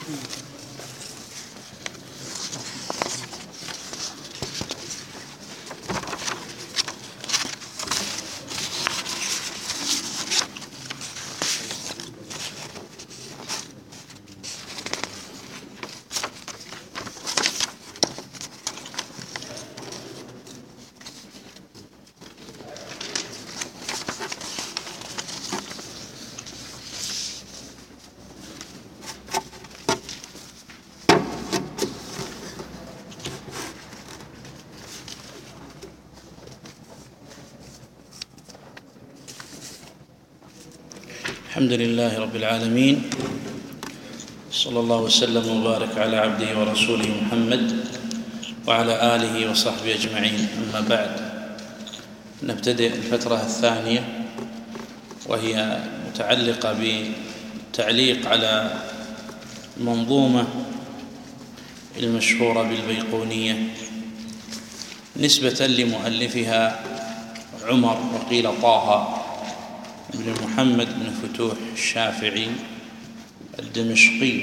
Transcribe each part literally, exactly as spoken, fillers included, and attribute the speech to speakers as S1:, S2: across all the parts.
S1: الحمد لله رب العالمين، صلى الله وسلم وبارك على عبده ورسوله محمد وعلى آله وصحبه أجمعين. أما بعد، نبتدئ الفترة الثانية وهي متعلقة بالتعليق على المنظومة المشهورة بالبيقونية نسبة لمؤلفها عمر وقيل طه بن محمد بن فتوح الشافعي الدمشقي.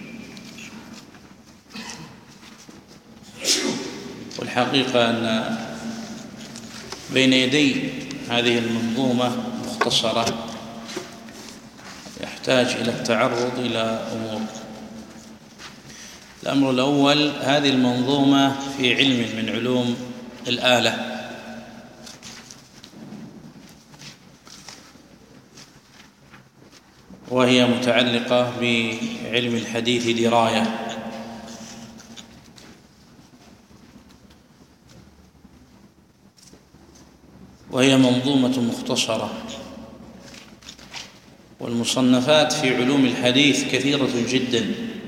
S1: والحقيقة أن بين يدي هذه المنظومة مختصرة يحتاج إلى التعرض إلى أمور. الأمر الأول، هذه المنظومة في علم من علوم الآلة، وهي متعلقة بعلم الحديث دراية، وهي منظومة مختصرة. والمصنفات في علوم الحديث كثيرة جدا،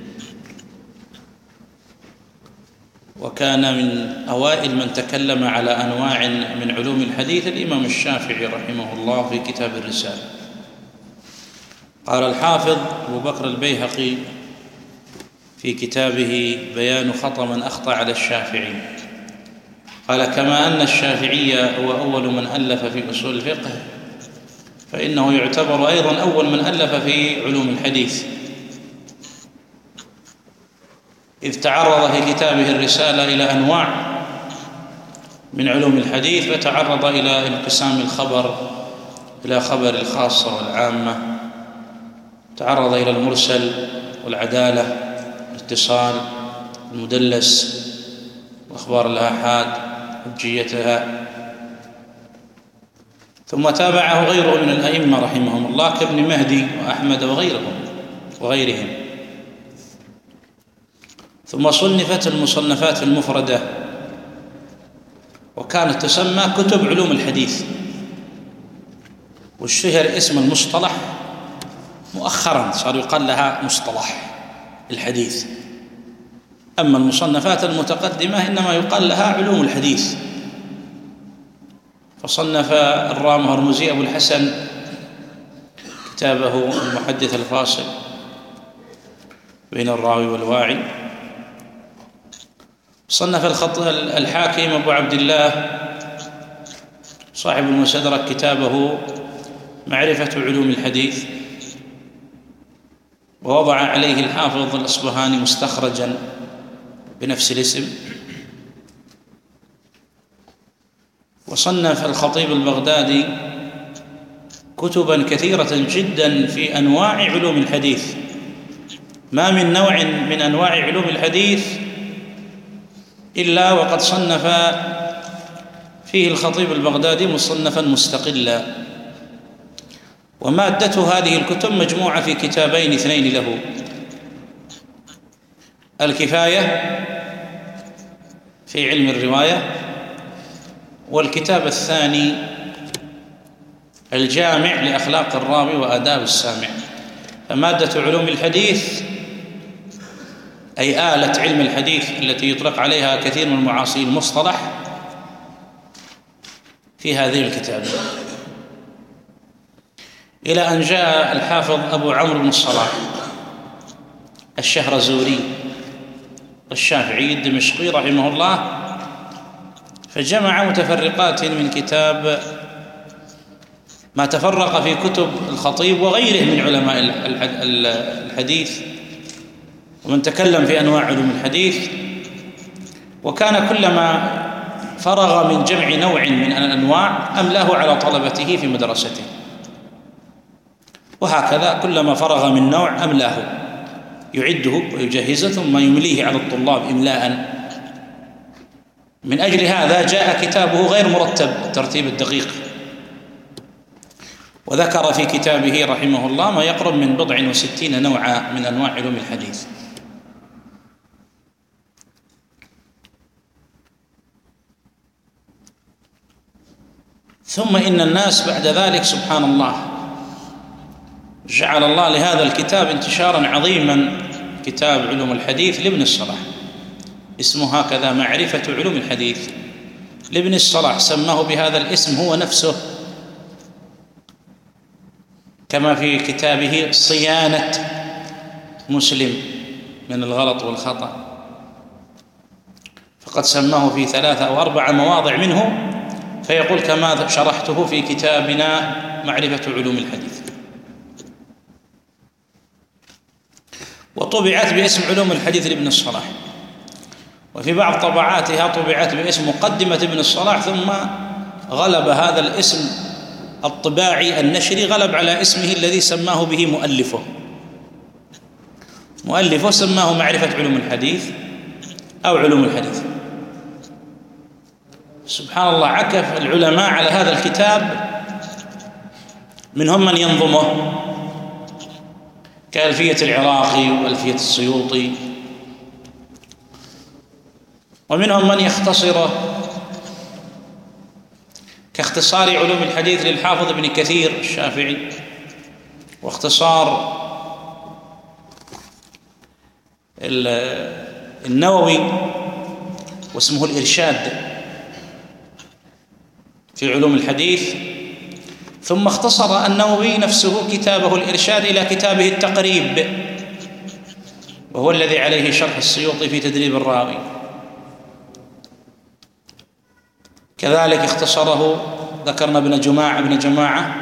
S1: وكان من أوائل من تكلم على أنواع من علوم الحديث الإمام الشافعي رحمه الله في كتاب الرسالة. قال الحافظ أبو بكر البيهقي في كتابه بيان خطأ من أخطأ على الشافعي، قال: كما أن الشافعي هو أول من ألف في أصول الفقه، فإنه يعتبر أيضا أول من ألف في علوم الحديث، إذ تعرض في كتابه الرسالة إلى أنواع من علوم الحديث، فتعرض إلى انقسام الخبر إلى خبر الخاصة والعامة، تعرض إلى المرسل والعدالة، الاتصال، المدلس، وأخبار الآحاد، حجيتها. ثم تابعه غيره من الأئمة رحمهم الله كابن مهدي وأحمد وغيرهم وغيرهم. ثم صنفت المصنفات المفردة، وكانت تسمى كتب علوم الحديث، واشتهر اسم المصطلح مؤخرا، صار يقال لها مصطلح الحديث. أما المصنفات المتقدمة إنما يقال لها علوم الحديث. فصنف الرام هرمزي أبو الحسن كتابه المحدث الفاصل بين الراوي والواعي. صنف الحاكم أبو عبد الله صاحب المستدرك كتابه معرفة علوم الحديث، ووضع عليه الحافظ الأصبهاني مستخرجا بنفس الاسم. وصنف الخطيب البغدادي كتبا كثيرة جدا في أنواع علوم الحديث. ما من نوع من أنواع علوم الحديث إلا وقد صنف فيه الخطيب البغدادي مصنفا مستقلا. ومادة هذه الكتب مجموعة في كتابين اثنين له: الكفاية في علم الرواية، والكتاب الثاني الجامع لأخلاق الراوي وآداب السامع. فمادة علوم الحديث أي آلة علم الحديث التي يطلق عليها كثير من المعاصرين المصطلح في هذه الكتاب، إلى أن جاء الحافظ أبو عمرو بن الصلاح الشهرزوري الشافعي الدمشقي رحمه الله، فجمع متفرقات من كتاب ما تفرق في كتب الخطيب وغيره من علماء الحديث ومن تكلم في أنواع علوم الحديث، وكان كلما فرغ من جمع نوع من الأنواع أملاه على طلبته في مدرسته، وهكذا كلما فرغ من نوع أملاه، يعده ويجهزه ثم يمليه على الطلاب إملاء. من أجل هذا جاء كتابه غير مرتب الترتيب الدقيق، وذكر في كتابه رحمه الله ما يقرب من بضع وستين نوعا من أنواع علوم الحديث. ثم إن الناس بعد ذلك سبحان الله جعل الله لهذا الكتاب انتشارا عظيما، كتاب علوم الحديث لابن الصلاح، اسمه هكذا معرفة علوم الحديث لابن الصلاح، سماه بهذا الاسم هو نفسه، كما في كتابه صيانة مسلم من الغلط والخطأ، فقد سماه في ثلاثة أو أربع مواضع منه، فيقول كما شرحته في كتابنا معرفة علوم الحديث. وطبعت باسم علوم الحديث لابن الصلاح، وفي بعض طبعاتها طبعت باسم مقدمة ابن الصلاح، ثم غلب هذا الاسم الطباعي النشري غلب على اسمه الذي سماه به مؤلفه مؤلفه سماه معرفة علوم الحديث أو علوم الحديث. سبحان الله، عكف العلماء على هذا الكتاب، منهم من ينظمه كألفية العراقي وألفية السيوطي، ومنهم من يختصره كاختصار علوم الحديث للحافظ ابن كثير الشافعي، واختصار النووي واسمه الإرشاد في علوم الحديث. ثم اختصر النووي نفسه كتابه الإرشاد إلى كتابه التقريب، وهو الذي عليه شرح السيوطي في تدريب الراوي. كذلك اختصره ذكرنا ابن جماعة ابن جماعة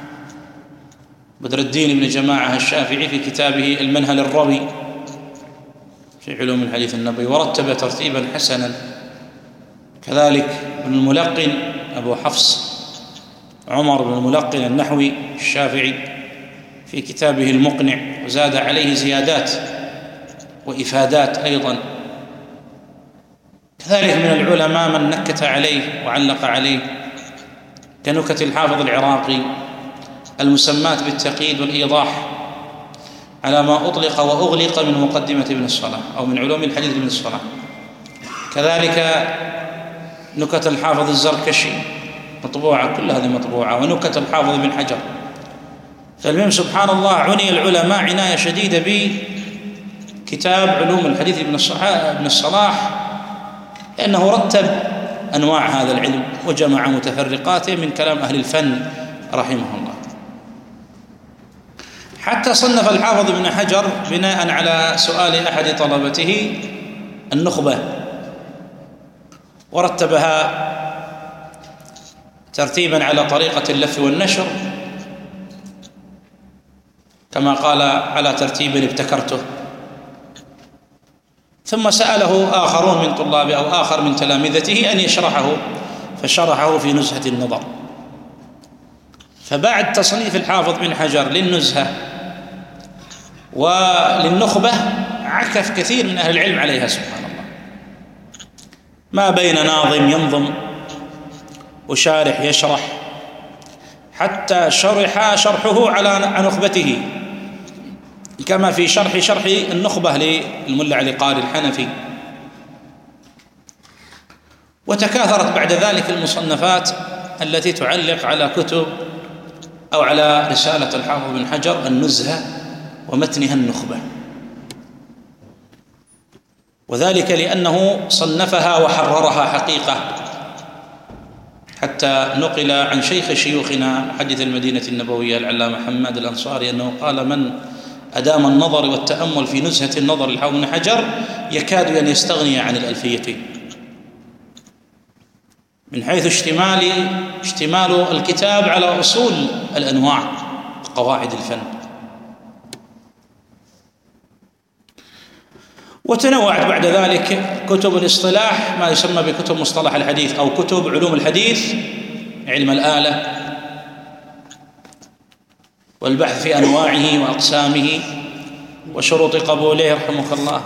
S1: بدر الدين ابن جماعة الشافعي في كتابه المنهل الروي في علوم الحديث النبوي، ورتب ترتيبا حسنا. كذلك ابن الملقن أبو حفص عمر بن الملقن النحوي الشافعي في كتابه المقنع، وزاد عليه زيادات وإفادات أيضا. كذلك من العلماء من نكت عليه وعلق عليه كنكت الحافظ العراقي المسمات بالتقييد والإيضاح على ما أطلق وأغلق من مقدمة ابن الصلاح أو من علوم الحديث ابن الصلاح. كذلك نكت الحافظ الزركشي مطبوعة، كل هذه مطبوعة، ونكت الحافظ ابن حجر. فالمهم سبحان الله عني العلماء عناية شديدة بكتاب علوم الحديث ابن الصلاح، لأنه رتب أنواع هذا العلم وجمع متفرقاته من كلام أهل الفن رحمه الله. حتى صنف الحافظ ابن حجر بناء على سؤال أحد طلبته النخبة، ورتبها ترتيبا على طريقة اللف والنشر، كما قال على ترتيب ابتكرته. ثم سأله آخرون من طلابه أو آخر من تلامذته أن يشرحه، فشرحه في نزهة النظر. فبعد تصنيف الحافظ بن حجر للنزهة وللنخبة عكف كثير من أهل العلم عليها سبحان الله، ما بين ناظم ينظم وشارح يشرح، حتى شرح شرحه على نخبته، كما في شرح شرح النخبة للملا علي قاري الحنفي. وتكاثرت بعد ذلك المصنفات التي تعلق على كتب أو على رسالة الحافظ بن حجر النزهة ومتنها النخبة، وذلك لأنه صنفها وحررها حقيقة، حتى نقل عن شيخ شيوخنا محدث المدينة النبوية العلامة حماد الأنصاري أنه قال: من أدام النظر والتأمل في نزهة النظر للحافظ بن حجر يكاد أن يستغني عن الألفيتين، من حيث اشتمال اشتمال الكتاب على أصول الأنواع وقواعد الفن. وتنوعت بعد ذلك كتب الاصطلاح، ما يسمى بكتب مصطلح الحديث أو كتب علوم الحديث، علم الآلة والبحث في أنواعه وأقسامه وشروط قبوله رحمك الله،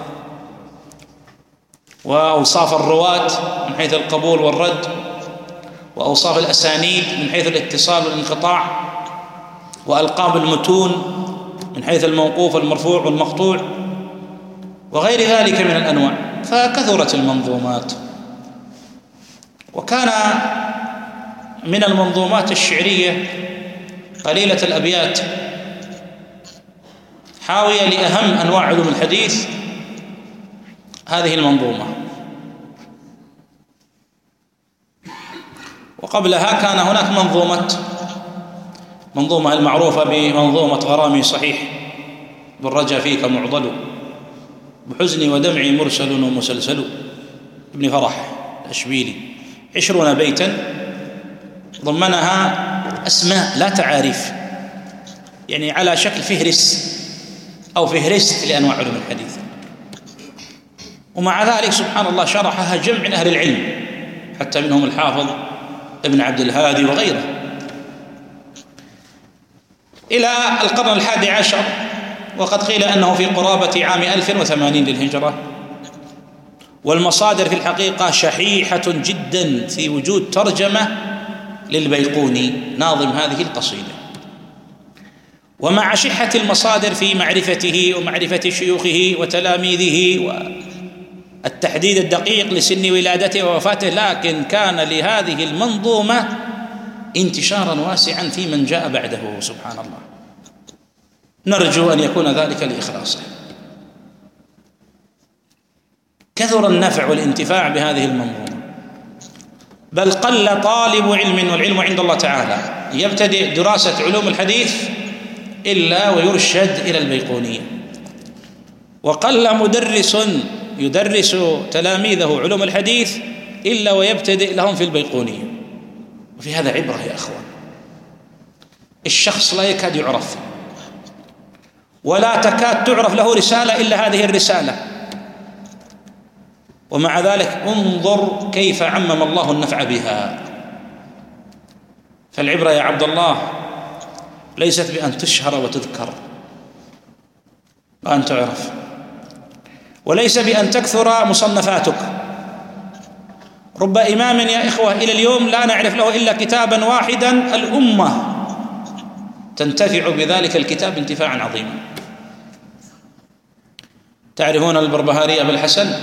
S1: وأوصاف الرواة من حيث القبول والرد، وأوصاف الأسانيد من حيث الاتصال والانقطاع، وألقاب المتون من حيث الموقوف والمرفوع والمقطوع، وغير ذلك من الأنواع. فكثرت المنظومات، وكان من المنظومات الشعرية قليلة الأبيات حاوية لأهم أنواع علوم الحديث هذه المنظومة. وقبلها كان هناك منظومة منظومة المعروفة بمنظومة غرامي صحيح، بالرجا فيك معضل، بحزني ودمعي مرسل ومسلسل، ابن فرح الأشبيلي، عشرون بيتا ضمنها أسماء لا تعاريف، يعني على شكل فهرس أو فهرست لأنواع علوم الحديث. ومع ذلك سبحان الله شرحها جمع من أهل العلم، حتى منهم الحافظ ابن عبد الهادي وغيره، إلى القرن الحادي عشر، وقد قيل أنه في قرابة عام ألف وثمانين للهجرة. والمصادر في الحقيقة شحيحة جدا في وجود ترجمة للبيقوني ناظم هذه القصيدة. ومع شحة المصادر في معرفته ومعرفة شيوخه وتلاميذه والتحديد الدقيق لسن ولادته ووفاته، لكن كان لهذه المنظومة انتشارا واسعا في من جاء بعده سبحان الله، نرجو أن يكون ذلك لإخلاصه. كثر النفع والانتفاع بهذه المنظومة، بل قل طالب علم، والعلم عند الله تعالى، يبتدئ دراسة علوم الحديث إلا ويرشد إلى البيقونية، وقل مدرس يدرس تلاميذه علوم الحديث إلا ويبتدئ لهم في البيقونية. وفي هذا عبرة يا أخوان، الشخص لا يكاد يعرف، ولا تكاد تعرف له رسالة إلا هذه الرسالة، ومع ذلك انظر كيف عمم الله النفع بها. فالعبرة يا عبد الله ليست بأن تشهر وتذكر وأن تعرف، وليس بأن تكثر مصنفاتك. رب إمام يا إخوة إلى اليوم لا نعرف له إلا كتابا واحدا، الأمة تنتفع بذلك الكتاب انتفاعا عظيما. تعرفون البربهاري أبا الحسن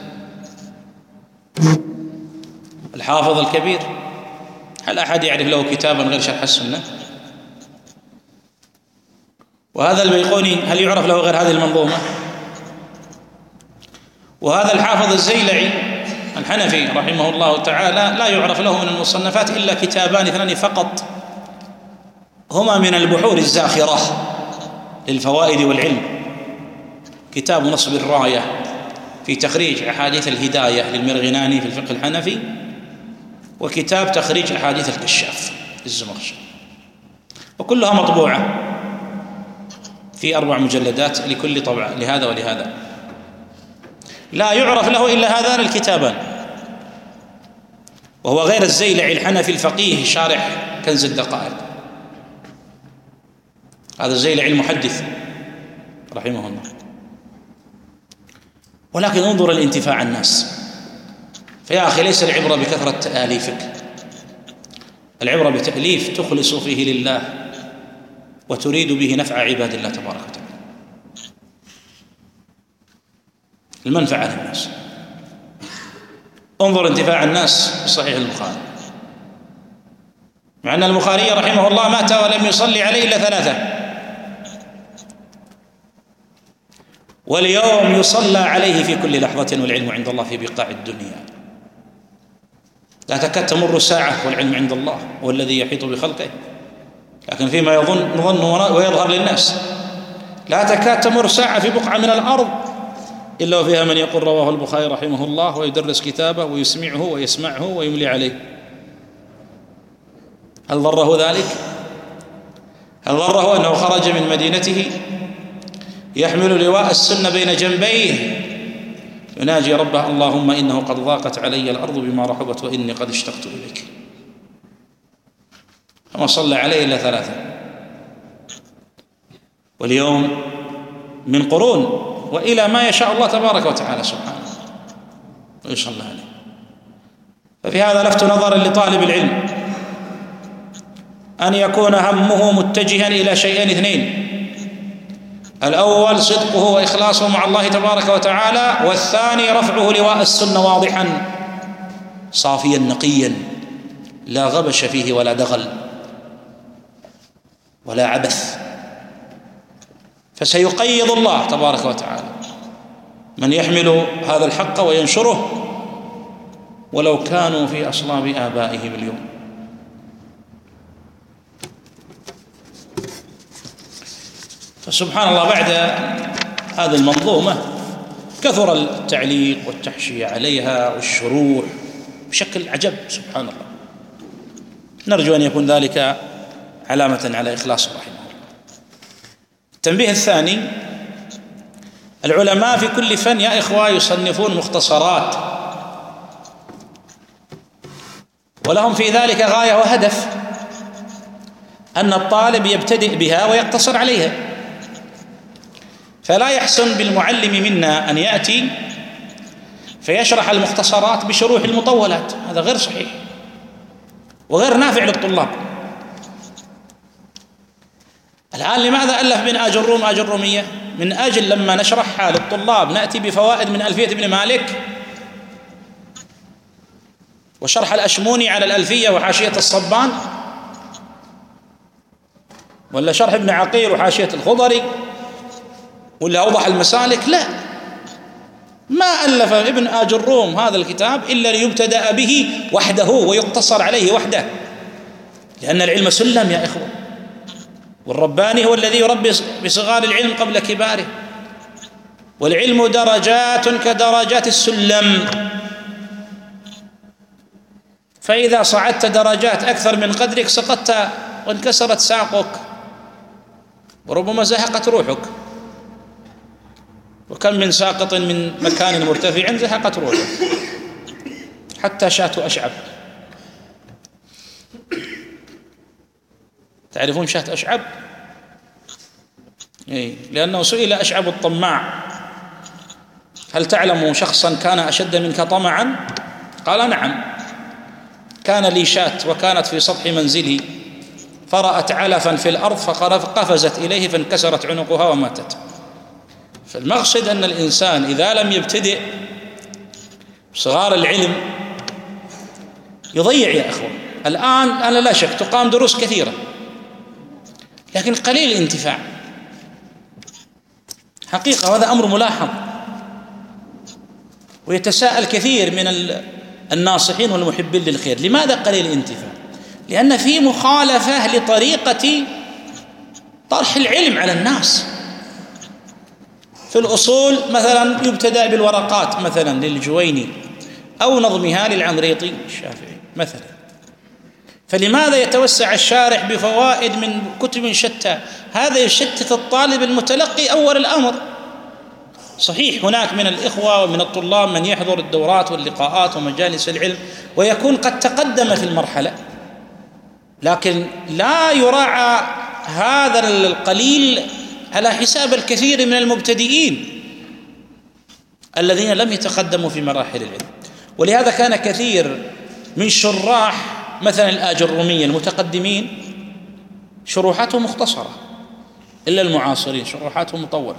S1: الحافظ الكبير؟ هل أحد يعرف له كتابا غير شرح السنة؟ وهذا البيقوني هل يعرف له غير هذه المنظومة؟ وهذا الحافظ الزيلعي الحنفي رحمه الله تعالى لا يعرف له من المصنفات إلا كتابان اثنان فقط، هما من البحور الزاخرة للفوائد والعلم، كتاب نصب الراية في تخريج أحاديث الهداية للمرغناني في الفقه الحنفي، وكتاب تخريج أحاديث الكشاف للزمخشري، وكلها مطبوعة في أربع مجلدات لكل طبعة لهذا ولهذا. لا يعرف له إلا هذان الكتابان، وهو غير الزيلعي الحنفي الفقيه شارح كنز الدقائق. هذا الزيلعي المحدث رحمه الله. ولكن انظر الانتفاع الناس. فيا أخي ليس العبرة بكثرة تآليفك، العبرة بتأليف تخلص فيه لله وتريد به نفع عباد الله تبارك وتعالى، المنفعة للناس. انظر انتفاع الناس بصحيح البخاري، مع أن البخاري رحمه الله مات ولم يصلي عليه إلا ثلاثة، واليوم يصلى عليه في كل لحظة، والعلم عند الله في بقاع الدنيا. لا تكاد تمر ساعة والعلم عند الله هو الذي يحيط بخلقه، لكن فيما يظن نظن ويظهر للناس. لا تكاد تمر ساعة في بقعة من الأرض إلا وفيها من يقول رواه البخاري رحمه الله، ويدرس كتابه ويسمعه ويسمعه ويملي عليه. هل ضره ذلك؟ هل ضره أنه خرج من مدينته يحمل لواء السنة بين جنبيه يناجي ربه: اللهم إنه قد ضاقت علي الأرض بما رحبت وإني قد اشتقت إليك. فما صلى عليه إلا ثلاثة، واليوم من قرون وإلى ما يشاء الله تبارك وتعالى سبحانه ويصلى عليه. ففي هذا لفت نظر لطالب العلم أن يكون همه متجها إلى شيئين اثنين: الأول صدقه وإخلاصه مع الله تبارك وتعالى، والثاني رفعه لواء السنة واضحا صافيا نقيا لا غبش فيه ولا دغل ولا عبث. فسيقيض الله تبارك وتعالى من يحمل هذا الحق وينشره ولو كانوا في أصلاب آبائهم اليوم. فسبحان الله، بعد هذه المنظومة كثر التعليق والتحشية عليها والشروح بشكل عجب سبحان الله. نرجو أن يكون ذلك علامة على إخلاصه رحمه الله. التنبيه الثاني: العلماء في كل فن يا إخوة يصنفون مختصرات، ولهم في ذلك غاية وهدف، أن الطالب يبتدئ بها ويقتصر عليها. فلا يحسن بالمعلم منا أن يأتي فيشرح المختصرات بشروح المطولات، هذا غير صحيح وغير نافع للطلاب. الآن لماذا ألف ابن آج الروم آج الرومية؟ من أجل لما نشرحها للطلاب نأتي بفوائد من ألفية ابن مالك وشرح الأشموني على الألفية وحاشية الصبان، ولا شرح ابن عقيل وحاشية الخضري، ولا أوضح المسالك. لا، ما ألف ابن آج الروم هذا الكتاب إلا ليبتدأ به وحده ويقتصر عليه وحده، لأن العلم سلم يا إخوة، والرباني هو الذي يربي بصغار العلم قبل كباره، والعلم درجات كدرجات السلم، فإذا صعدت درجات أكثر من قدرك سقطت وانكسرت ساقك وربما زهقت روحك. وكم من ساقط من مكان مرتفع زهقت روحه، حتى شاة أشعب. تعرفون شاة أشعب؟ إيه، لأنه سئل أشعب الطماع: هل تعلم شخصا كان أشد منك طمعا؟ قال: نعم، كان لي شاة وكانت في سطح منزلي فرأت علفا في الأرض فقفزت إليه فانكسرت عنقها وماتت. فالمقصد أن الإنسان إذا لم يبتدئ صغار العلم يضيع يا أخوة. الآن أنا لا شك تقام دروس كثيرة لكن قليل الانتفاع حقيقة، وهذا أمر ملاحظ، ويتساءل كثير من الناصحين والمحبين للخير: لماذا قليل الانتفاع؟ لأن في مخالفة لطريقة طرح العلم على الناس. في الأصول مثلا يبتدأ بالورقات مثلا للجويني أو نظمها للعمريطي الشافعي مثلا، فلماذا يتوسع الشارح بفوائد من كتب شتى؟ هذا يشتت الطالب المتلقي أول الأمر. صحيح هناك من الإخوة ومن الطلاب من يحضر الدورات واللقاءات ومجالس العلم ويكون قد تقدم في المرحلة، لكن لا يراعى هذا القليل على حساب الكثير من المبتدئين الذين لم يتقدموا في مراحل العلم. ولهذا كان كثير من شراح مثلا الآج الرومية المتقدمين شروحاتهم مختصرة، إلا المعاصرين شروحاتهم مطولة.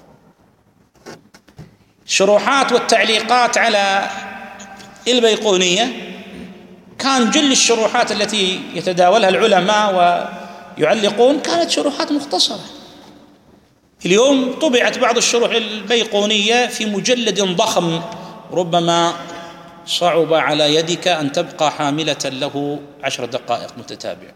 S1: شروحات والتعليقات على البيقونية كان جل الشروحات التي يتداولها العلماء ويعلقون كانت شروحات مختصرة. اليوم طبعت بعض الشروح البيقونية في مجلد ضخم ربما صعب على يدك أن تبقى حاملة له عشر دقائق متتابعة،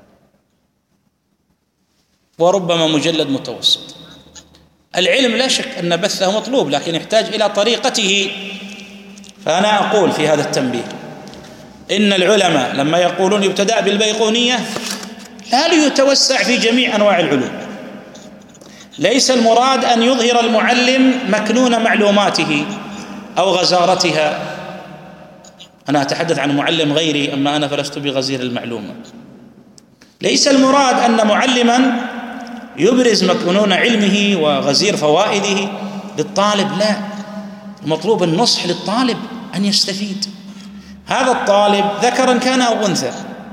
S1: وربما مجلد متوسط. العلم لا شك أن بثه مطلوب لكن يحتاج إلى طريقته. فأنا أقول في هذا التنبيه إن العلماء لما يقولون يبتدأ بالبيقونية لا ليتوسع في جميع أنواع العلوم، ليس المراد أن يظهر المعلم مكنون معلوماته أو غزارتها. أنا أتحدث عن معلم غيري، أما أنا فلست بغزير المعلومة. ليس المراد أن معلما يبرز مكنون علمه وغزير فوائده للطالب، لا، المطلوب النصح للطالب أن يستفيد. هذا الطالب ذكرا كان أو أنثى،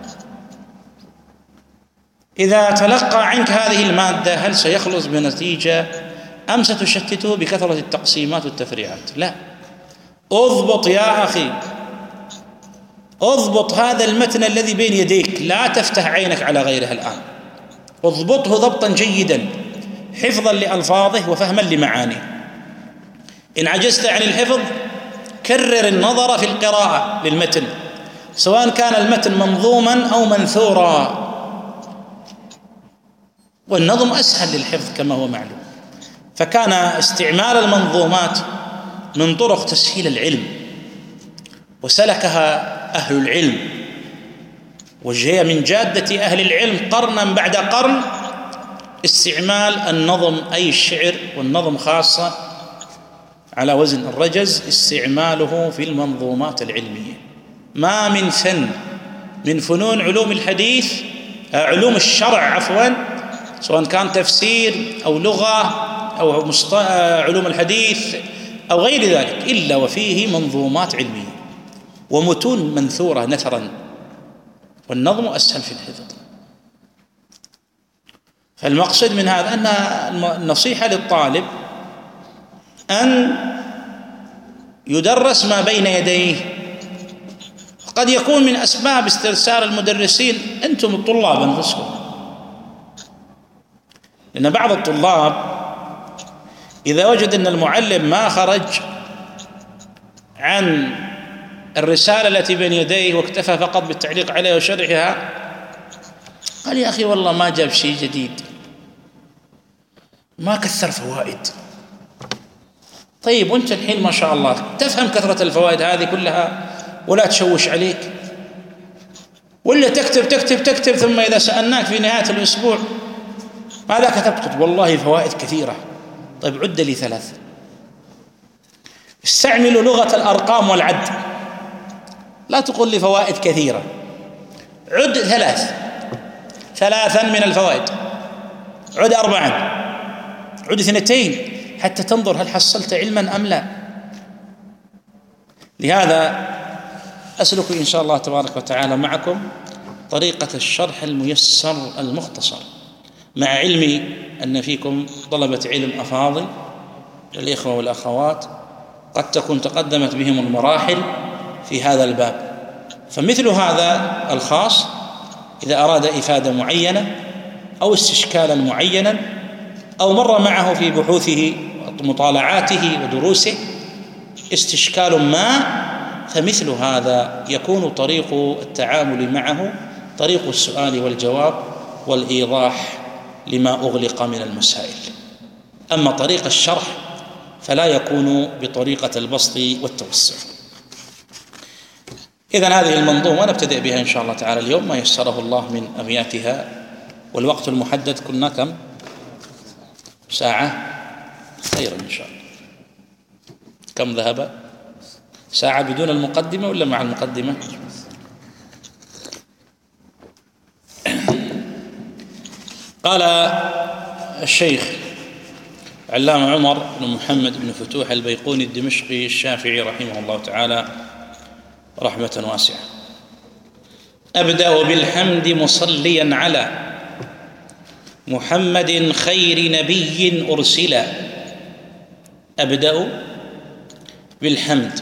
S1: إذا تلقى عنك هذه المادة هل سيخلص بنتيجة أم ستشتته بكثرة التقسيمات والتفريعات؟ لا، اضبط يا أخي، اضبط هذا المتن الذي بين يديك، لا تفتح عينك على غيرها الآن، اضبطه ضبطا جيدا حفظا لألفاظه وفهما لمعانيه. إن عجزت عن الحفظ كرر النظر في القراءة للمتن، سواء كان المتن منظوما أو منثورا، والنظم أسهل للحفظ كما هو معلوم. فكان استعمال المنظومات من طرق تسهيل العلم، وسلكها أهل العلم، وهي من جادة أهل العلم قرنا بعد قرن استعمال النظم، أي الشعر والنظم خاصة على وزن الرجز، استعماله في المنظومات العلمية. ما من فن من فنون علوم الحديث، علوم الشرع عفوا، سواء كان تفسير أو لغة أو علوم الحديث أو غير ذلك، إلا وفيه منظومات علمية ومتون منثورة نثرا، والنظم أسهل في الحفظ. فالمقصد من هذا أن النصيحة للطالب أن يدرس ما بين يديه. قد يكون من أسباب استرسال المدرسين أنتم الطلاب أنفسكم، لأن بعض الطلاب إذا وجد أن المعلم ما خرج عن الرسالة التي بين يديه واكتفى فقط بالتعليق عليها وشرحها، قال يا أخي والله ما جاب شيء جديد، ما كثر فوائد. طيب وانت الحين ما شاء الله تفهم كثرة الفوائد هذه كلها ولا تشوش عليك، ولا تكتب تكتب تكتب ثم إذا سألناك في نهاية الأسبوع ماذا كتبت؟ قلت والله فوائد كثيرة. طيب عد لي ثلاث. استعملوا لغة الأرقام والعد، لا تقول لي فوائد كثيرة، عد ثلاث، ثلاثا من الفوائد، عد أربعا، عد اثنتين، حتى تنظر هل حصلت علما أم لا. لهذا أسلك إن شاء الله تبارك وتعالى معكم طريقة الشرح الميسر المختصر، مع علمي أن فيكم طلبة علم أفاضل الإخوة والأخوات قد تكون تقدمت بهم المراحل في هذا الباب، فمثل هذا الخاص إذا أراد إفادة معينة أو استشكالا معينا أو مر معه في بحوثه ومطالعاته ودروسه استشكال ما، فمثل هذا يكون طريق التعامل معه طريق السؤال والجواب والإيضاح لما أغلق من المسائل. أما طريق الشرح فلا يكون بطريقة البسط والتوسع. إذن هذه المنظومة نبتدئ بها إن شاء الله تعالى اليوم ما يسره الله من أبياتها، والوقت المحدد كنا كم؟ ساعة؟ خيرا إن شاء الله. كم ذهب؟ ساعة بدون المقدمة ولا مع المقدمة؟ قال الشيخ علامة عمر بن محمد بن فتوح البيقوني الدمشقي الشافعي رحمه الله تعالى رحمة واسعة: أبدأ بالحمد مصليا على محمد خير نبي أرسل. أبدأ بالحمد،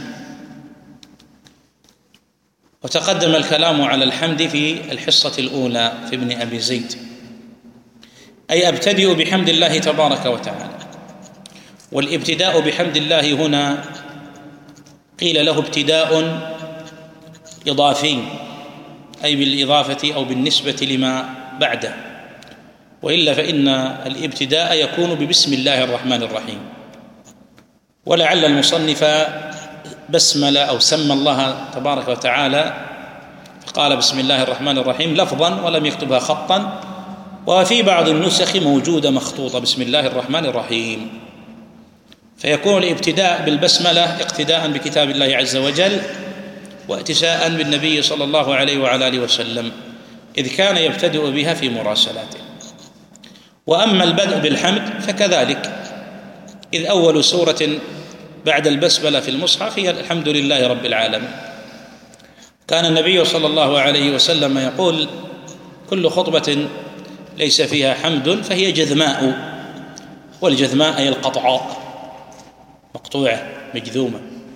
S1: وتقدم الكلام على الحمد في الحصة الأولى في ابن أبي زيد، أي أبتدئ بحمد الله تبارك وتعالى. والابتداء بحمد الله هنا قيل له ابتداء إضافي، أي بالإضافة أو بالنسبة لما بعده، وإلا فإن الابتداء يكون ببسم الله الرحمن الرحيم. ولعل المصنف بسمل أو سمى الله تبارك وتعالى قال بسم الله الرحمن الرحيم لفظا ولم يكتبها خطا، وفي بعض النسخ موجودة مخطوطة بسم الله الرحمن الرحيم. فيكون الابتداء بالبسملة اقتداء بكتاب الله عز وجل واتساء بالنبي صلى الله عليه وعلى آله وسلم، إذ كان يبتدئ بها في مراسلاته. وأما البدء بالحمد فكذلك، إذ أول سورة بعد البسملة في المصحف هي الحمد لله رب العالمين. كان النبي صلى الله عليه وسلم يقول: كل خطبة ليس فيها حمد فهي جذماء، والجذماء هي القطعاء، مقطوعة مجذومة.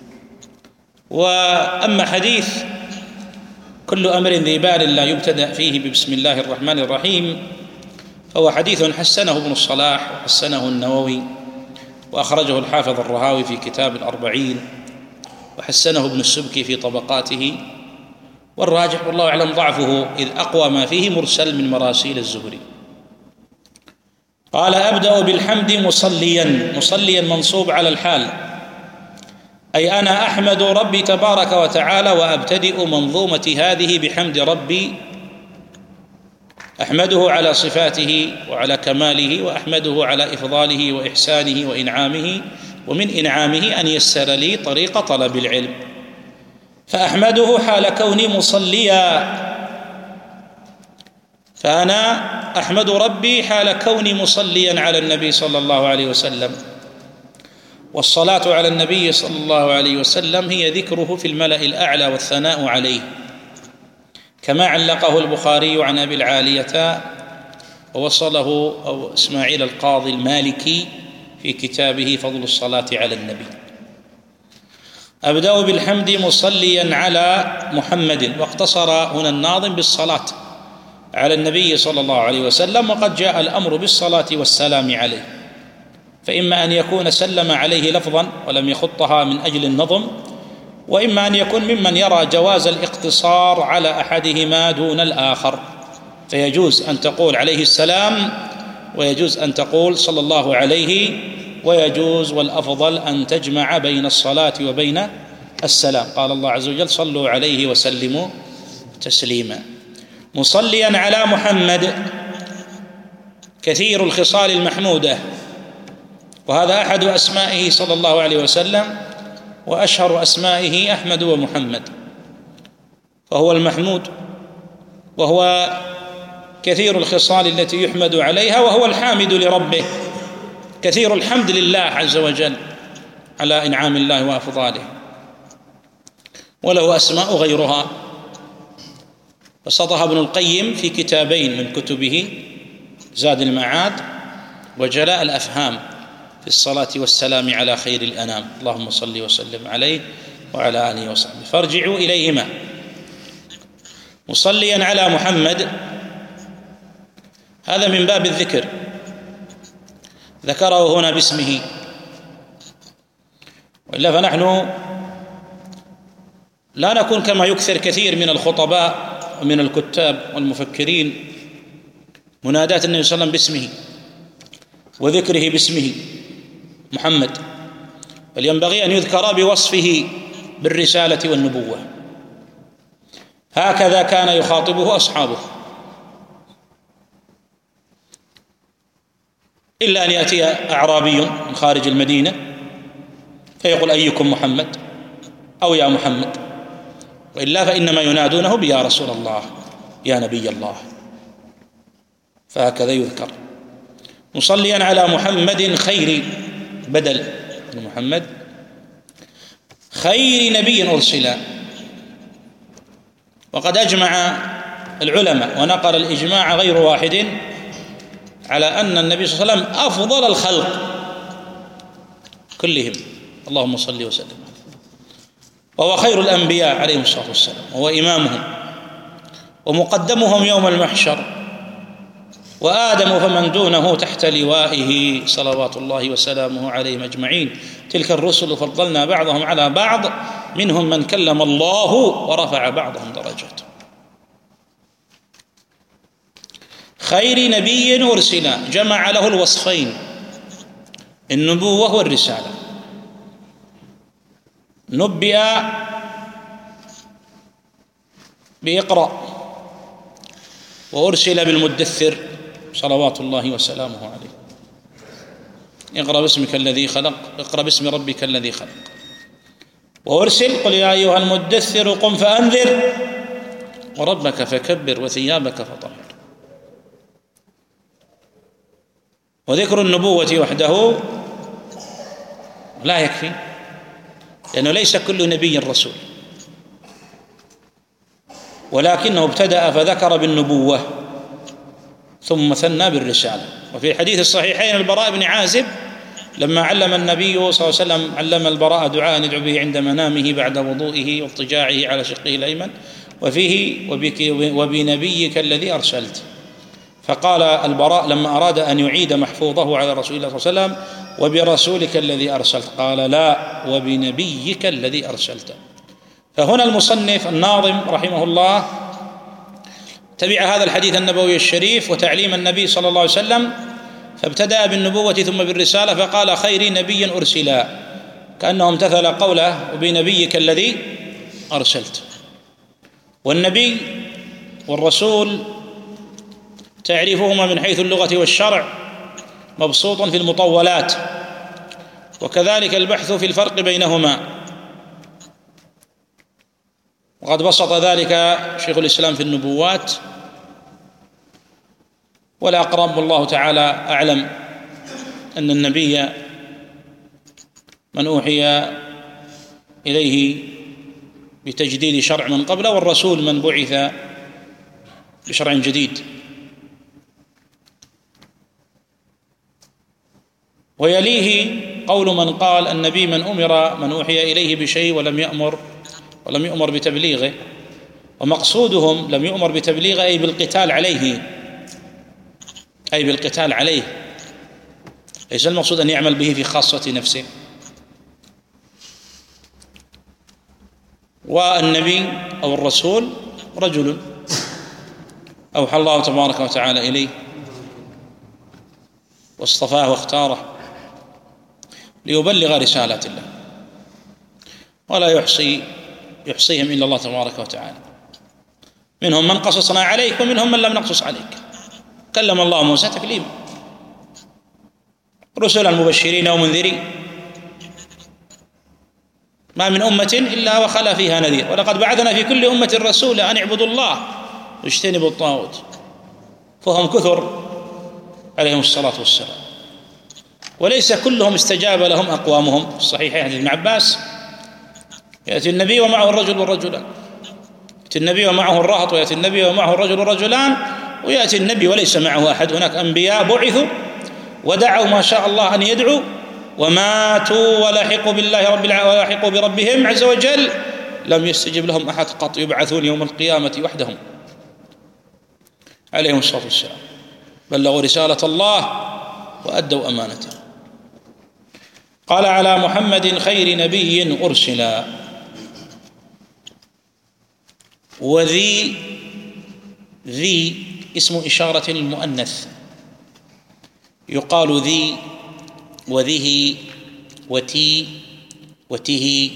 S1: وأما حديث كل أمر ذي بال لا يبتدأ فيه ببسم الله الرحمن الرحيم فهو حديث حسنه ابن الصلاح وحسنه النووي، وأخرجه الحافظ الرهاوي في كتاب الأربعين، وحسنه ابن السبكي في طبقاته. والراجح والله أعلم ضعفه، إذ أقوى ما فيه مرسل من مراسيل الزهري. قال: أبدأ بالحمد مصليا. مصليا منصوب على الحال، أي أنا أحمد ربي تبارك وتعالى وأبتدئ منظومة هذه بحمد ربي، أحمده على صفاته وعلى كماله، وأحمده على إفضاله وإحسانه وإنعامه. ومن إنعامه أن يسر لي طريق طلب العلم، فأحمده حال كوني مصليا. فأنا أحمد ربي حال كوني مصليا على النبي صلى الله عليه وسلم. والصلاة على النبي صلى الله عليه وسلم هي ذكره في الملأ الأعلى والثناء عليه، كما علقه البخاري عن أبي العالية ووصله أو إسماعيل القاضي المالكي في كتابه فضل الصلاة على النبي. أبدأ بالحمد مصليا على محمد، واقتصر هنا الناظم بالصلاة على النبي صلى الله عليه وسلم، وقد جاء الأمر بالصلاة والسلام عليه، فإما أن يكون سلم عليه لفظا ولم يخطها من أجل النظم، وإما أن يكون ممن يرى جواز الاقتصار على أحدهما دون الآخر، فيجوز أن تقول عليه السلام، ويجوز أن تقول صلى الله عليه، ويجوز والأفضل أن تجمع بين الصلاة وبين السلام. قال الله عز وجل: صلوا عليه وسلموا تسليما. مصليا على محمد كثير الخصال المحمودة، وهذا أحد أسمائه صلى الله عليه وسلم، وأشهر أسمائه أحمد ومحمد، فهو المحمود، وهو كثير الخصال التي يحمد عليها، وهو الحامد لربه، كثير الحمد لله عز وجل على إنعام الله وأفضاله. وله أسماء غيرها، بسطها ابن القيم في كتابين من كتبه: زاد المعاد وجلاء الأفهام في الصلاة والسلام على خير الأنام، اللهم صل وسلم عليه وعلى آله وصحبه، فارجعوا إليهما. مصليا على محمد هذا من باب الذكر، ذكره هنا باسمه، وإلا فنحن لا نكون كما يكثر كثير من الخطباء ومن الكتاب والمفكرين مناداة النبي صلى الله عليه وسلم باسمه وذكره باسمه محمد، بل ينبغي أن يذكر بوصفه بالرسالة والنبوة. هكذا كان يخاطبه أصحابه، إلا أن يأتي أعرابي من خارج المدينة فيقول: أيكم محمد، أو يا محمد، وإلا فإنما ينادونه بيا رسول الله، يا نبي الله، فهكذا يذكر. مصليا على محمد خير، بدل محمد خير نبي أرسل. وقد أجمع العلماء ونقل الإجماع غير واحد على أن النبي صلى الله عليه وسلم أفضل الخلق كلهم، اللهم صل وسلم، وهو خير الأنبياء عليهم الصلاة والسلام، وهو إمامهم ومقدمهم يوم المحشر، وآدم فمن دونه تحت لوائه صلوات الله وسلامه عليهم أجمعين. تلك الرسل فضلنا بعضهم على بعض، منهم من كلم الله ورفع بعضهم درجات. خير نبي أرسل، جمع له الوصفين، النبوة والرسالة. نبئ بإقرأ، وأرسل بالمدثر صلوات الله وسلامه عليه. اقرأ باسمك الذي خلق، اقرأ باسم ربك الذي خلق. وأرسل قل يا أيها المدثر قم فأنذر وربك فكبر وثيابك فطهر. وذكر النبوة وحده لا يكفي، لأنه ليس كل نبي رسول، ولكنه ابتدأ فذكر بالنبوة ثم ثنى بالرسالة. وفي حديث الصحيحين البراء بن عازب لما علم النبي صلى الله عليه وسلم علم البراء دعاء يدعو به عند منامه بعد وضوئه واضطجاعه على شقه الأيمن، وفيه وبنبيك الذي أرسلت. فقال البراء لما أراد أن يعيد محفوظه على رسول الله صلى الله عليه وسلم وبرسولك الذي أرسلت، قال لا، وبنبيك الذي أرسلت. فهنا المصنف الناظم رحمه الله تبع هذا الحديث النبوي الشريف وتعليم النبي صلى الله عليه وسلم، فابتدأ بالنبوة ثم بالرسالة، فقال خير نبي أرسلا، كأنه امتثل قوله وبنبيك الذي أرسلت. والنبي والرسول تعريفهما من حيث اللغة والشرع مبسوط في المطولات، وكذلك البحث في الفرق بينهما، وقد بسط ذلك شيخ الإسلام في النبوات. والأقرب والله تعالى أعلم أن النبي من أوحي إليه بتجديد شرع من قبله، والرسول من بعث بشرع جديد. ويليه قول من قال النبي من أمر من أوحي إليه بشيء ولم يأمر ولم يؤمر بتبليغه، ومقصودهم لم يؤمر بتبليغه أي بالقتال عليه، أي بالقتال عليه، ليس المقصود أن يعمل به في خاصة نفسه. والنبي أو الرسول رجل أوحى الله تبارك وتعالى إليه واصطفاه واختاره ليبلغ رسالات الله، ولا يحصي يحصيهم إلا الله تبارك وتعالى. منهم من قصصنا عليك ومنهم من لم نقصص عليك، كلم الله موسى تكليما، رسلا مبشرين ومنذرين، ما من أمة إلا وخلا فيها نذير، ولقد بعثنا في كل أمة رسولا أن اعبدوا الله واجتنبوا الطاغوت، فهم كثر عليهم الصلاة والسلام، وليس كلهم استجاب لهم أقوامهم. في الصحيح حديث ابن عباس يأتي النبي ومعه الرجل والرجلان، يأتي النبي ومعه الرهط، ويأتي النبي ومعه الرجل والرجلان، ويأتي النبي وليس معه أحد. هناك أنبياء بعثوا ودعوا ما شاء الله أن يدعوا وماتوا ولحقوا بالله رب العالمين ولحقوا بربهم عز وجل، لم يستجب لهم أحد قط، يبعثون يوم القيامة وحدهم عليهم الصلاة والسلام، بلغوا رسالة الله وأدوا أمانته. قال على محمد خير نبي أرسلا. وذي ذي اسم إشارة للمؤنث، يقال ذي وذه وتي وته،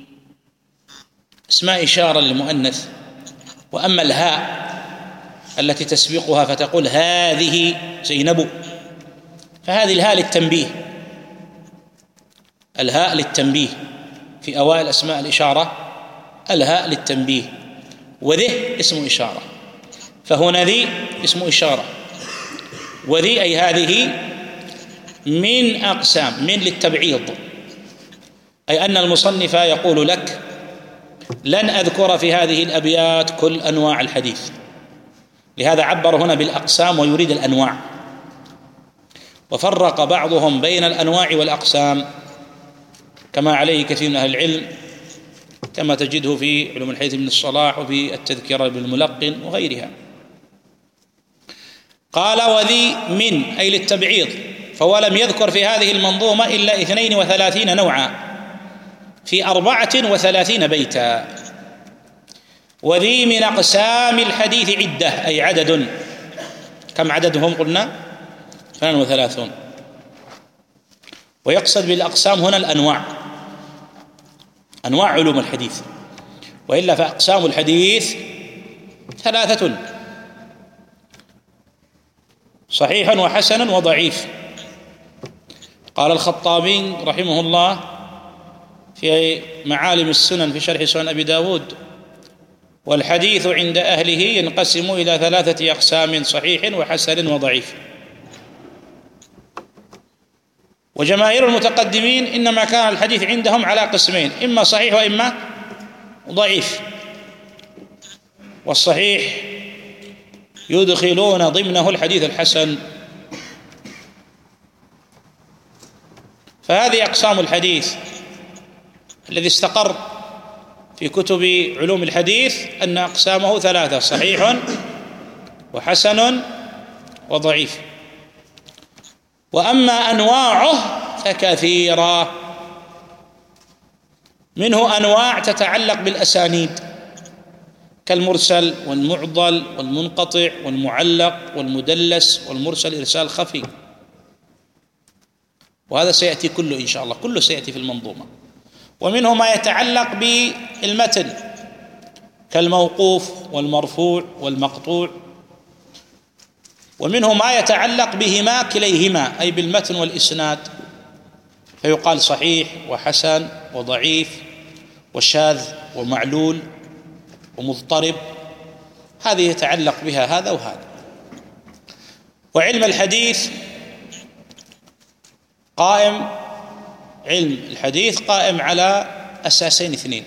S1: اسماء إشارة للمؤنث. وأما الهاء التي تسبقها فتقول هذه زينب، فهذه الهاء للتنبيه، الهاء للتنبيه في أوائل أسماء الإشارة، الهاء للتنبيه. وذه اسم إشارة، فهنا ذي اسم إشارة، وذي أي هذه من أقسام، من للتبعيض، أي أن المصنف يقول لك لن أذكر في هذه الأبيات كل أنواع الحديث، لهذا عبر هنا بالأقسام ويريد الأنواع. وفرق بعضهم بين الأنواع والأقسام كما عليه كثير من أهل العلم، كما تجده في علوم الحديث ابن الصلاح وفي التذكرة بالملقن وغيرها. قال وذي من أي للتبعيض، فهو لم يذكر في هذه المنظومة إلا اثنين وثلاثين نوعا في أربعة وثلاثين بيتا. وذي من أقسام الحديث عدة أي عدد، كم عددهم قلنا؟ اثنان وثلاثون. ويقصد بالأقسام هنا الأنواع، أنواع علوم الحديث، وإلا فأقسام الحديث ثلاثة: صحيح وحسن وضعيف. قال الخطابي رحمه الله في معالم السنن في شرح سنن أبي داود: والحديث عند أهله ينقسم إلى ثلاثة أقسام: صحيح وحسن وضعيف. وجماهير المتقدمين إنما كان الحديث عندهم على قسمين: إما صحيح وإما ضعيف. والصحيح يدخلون ضمنه الحديث الحسن. فهذه أقسام الحديث. الذي استقر في كتب علوم الحديث أن أقسامه ثلاثة: صحيح وحسن وضعيف. وأما أنواعه فكثيرة، منه أنواع تتعلق بالأسانيد كالمرسل والمعضل والمنقطع والمعلق والمدلس والمرسل إرسال خفي، وهذا سيأتي كله إن شاء الله، كله سيأتي في المنظومة. ومنه ما يتعلق بالمتن كالموقوف والمرفوع والمقطوع. ومنه ما يتعلق بهما كليهما، أي بالمتن والإسناد، فيقال صحيح وحسن وضعيف وشاذ ومعلول ومضطرب، هذه يتعلق بها هذا وهذا. وعلم الحديث قائم علم الحديث قائم على أساسين اثنين: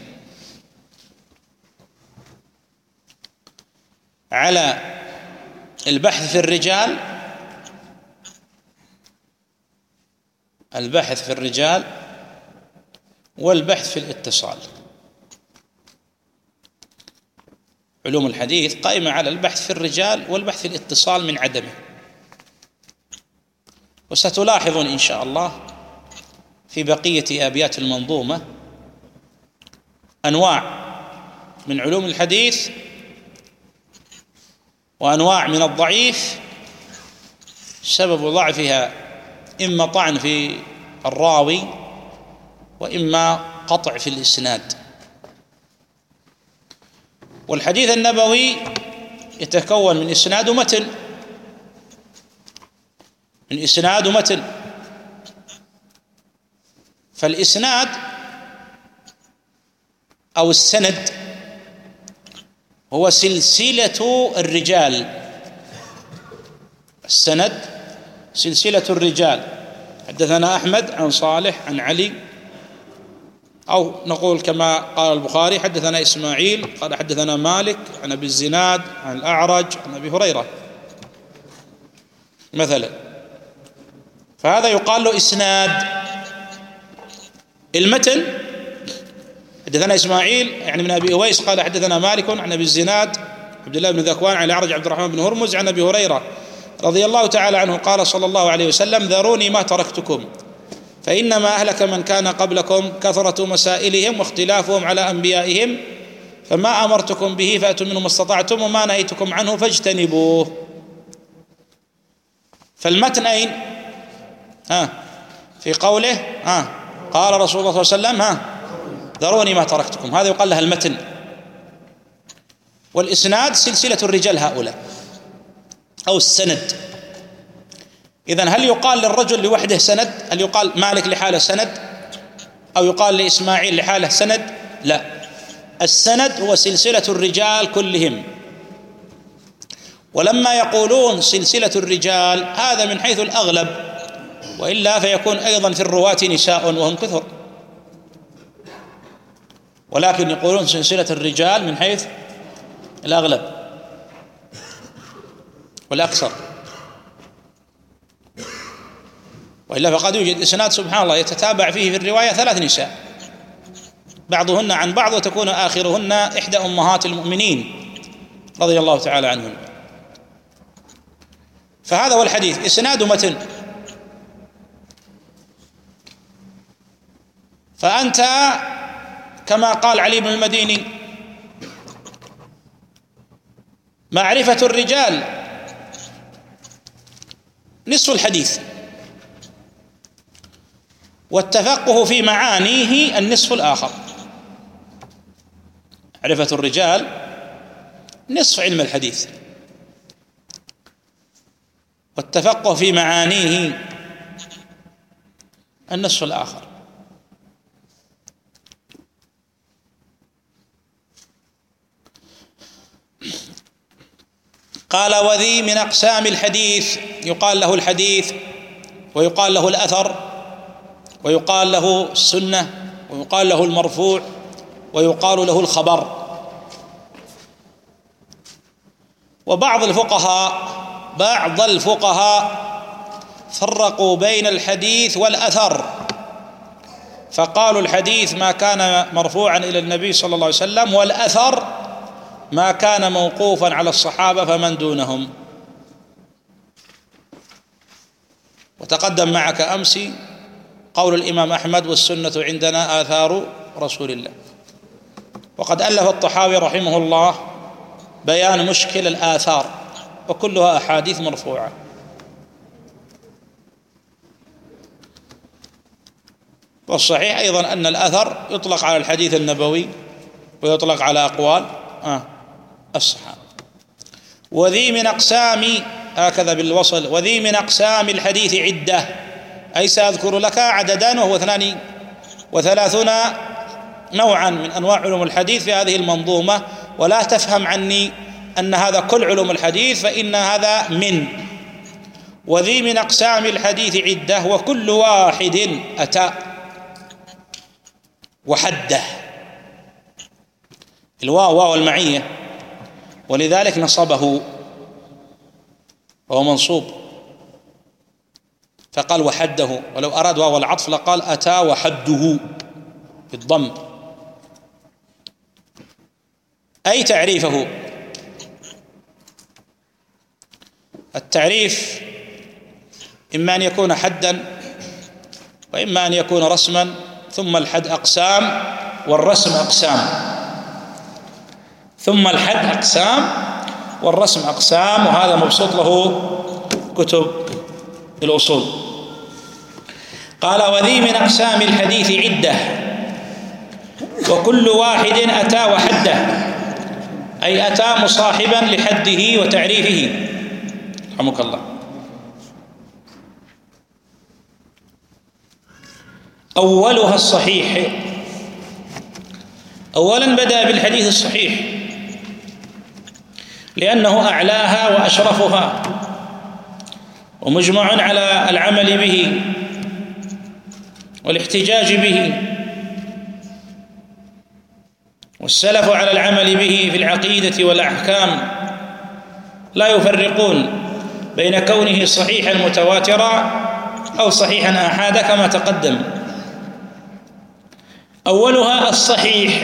S1: على البحث في الرجال البحث في الرجال والبحث في الاتصال. علوم الحديث قائمة على البحث في الرجال والبحث في الاتصال من عدمه. وستلاحظون إن شاء الله في بقية أبيات المنظومة أنواع من علوم الحديث وأنواع من الضعيف سبب ضعفها إما طعن في الراوي وإما قطع في الإسناد. والحديث النبوي يتكون من إسناد ومتن، من إسناد ومتن. فالإسناد أو السند هو سلسلة الرجال. السند سلسلة الرجال: حدثنا أحمد عن صالح عن علي، أو نقول كما قال البخاري: حدثنا إسماعيل قال حدثنا مالك عن أبي الزناد عن الأعرج عن أبي هريرة مثلا. فهذا يقال له إسناد. المتن: حدثنا إسماعيل يعني من أبي أويس قال حدثنا مالك عن أبي الزناد عبد الله بن ذكوان عن الأعرج عبد الرحمن بن هرمز عن أبي هريرة رضي الله تعالى عنه قال صلى الله عليه وسلم: ذروني ما تركتكم فإنما أهلك من كان قبلكم كثرة مسائلهم واختلافهم على أنبيائهم، فما أمرتكم به فأتوا منه ما استطعتم وما نهيتكم عنه فاجتنبوه. فالمتن أين؟ ها في قوله ها قال رسول الله صلى الله عليه وسلم: ها ذروني ما تركتكم، هذا يقال لها المتن. والإسناد سلسلة الرجال هؤلاء أو السند. إذن هل يقال للرجل لوحده سند؟ هل يقال مالك لحاله سند؟ أو يقال لإسماعيل لحاله سند؟ لا، السند هو سلسلة الرجال كلهم. ولما يقولون سلسلة الرجال هذا من حيث الأغلب، وإلا فيكون أيضا في الرواة نساء وهم كثر، ولكن يقولون سلسلة الرجال من حيث الأغلب والأكثر. وإلا فقد يوجد إسناد سبحان الله يتتابع فيه في الرواية ثلاث نساء بعضهن عن بعض، وتكون آخرهن إحدى أمهات المؤمنين رضي الله تعالى عنهن. فهذا هو الحديث: إسناد ومتن. فأنت كما قال علي بن المديني: معرفة الرجال نصف الحديث، والتفقه في معانيه النصف الآخر. معرفة الرجال نصف علم الحديث، والتفقه في معانيه النصف الآخر. قال وذي من أقسام الحديث، يقال له الحديث ويقال له الأثر ويقال له السنة ويقال له المرفوع ويقال له الخبر. وبعض الفقهاء بعض الفقهاء فرقوا بين الحديث والأثر، فقالوا الحديث ما كان مرفوعا إلى النبي صلى الله عليه وسلم، والأثر ما كان موقوفا على الصحابة فمن دونهم. وتقدم معك أمس قول الإمام أحمد والسنة عندنا آثار رسول الله. وقد ألف الطحاوي رحمه الله بيان مشكل الآثار، وكلها أحاديث مرفوعة. والصحيح أيضا أن الأثر يطلق على الحديث النبوي ويطلق على أقوال آه الصحابة. وذي من أقسام، هكذا بالوصل، وذي من أقسام الحديث عدة، أي سأذكر لك عددا وهو اثنان وثلاثون نوعا من أنواع علوم الحديث في هذه المنظومة، ولا تفهم عني أن هذا كل علوم الحديث، فإن هذا من. وذي من أقسام الحديث عدة وكل واحد أتى وحده. الواو واو المعية، ولذلك نصبه وهو منصوب، فقال وحده، ولو أراد واو العطف لقال أتى وحده بالضم، أي تعريفه. التعريف إما أن يكون حدا وإما أن يكون رسما، ثم الحد أقسام والرسم أقسام، ثم الحد أقسام والرسم أقسام، وهذا مبسوط له كتب الأصول. قال وذي من أقسام الحديث عدة وكل واحد أتى وحده، أي أتى مصاحبا لحده وتعريفه. رحمك الله. أولها الصحيح. أولا بدأ بالحديث الصحيح لأنه أعلاها وأشرفها، ومجمع على العمل به والاحتجاج به، والسلف على العمل به في العقيدة والأحكام لا يفرقون بين كونه صحيحا متواترا أو صحيحا آحادا كما تقدم. أولها الصحيح.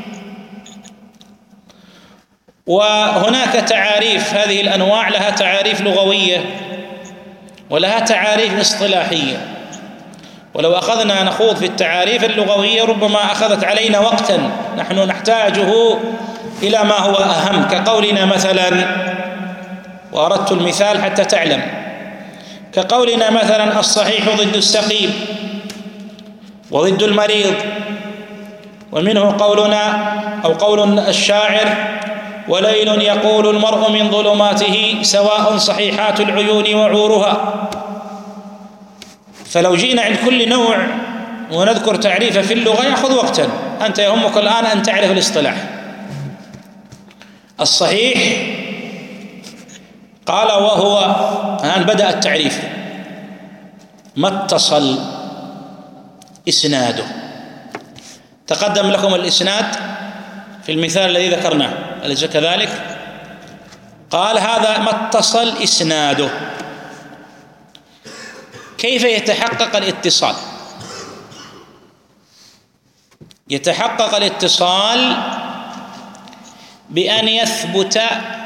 S1: وهناك تعاريف، هذه الأنواع لها تعاريف لغوية ولها تعاريف اصطلاحية، ولو أخذنا نخوض في التعاريف اللغوية ربما أخذت علينا وقتا نحن نحتاجه إلى ما هو أهم، كقولنا مثلا، وأردت المثال حتى تعلم، كقولنا مثلا الصحيح ضد السقيم وضد المريض، ومنه قولنا أو قول الشاعر وليل يقول المرء من ظلماته سواء صحيحات العيون وعورها. فلو جينا عند كل نوع ونذكر تعريفه في اللغة يأخذ وقتا، أنت يهمك الآن أن تعرف الاصطلاح. الصحيح قال وهو، الآن بدأ التعريف، ما اتصل إسناده. تقدم لكم الإسناد في المثال الذي ذكرناه، أليس كذلك؟ قال هذا ما اتصل إسناده. كيف يتحقق الاتصال؟ يتحقق الاتصال بأن يثبت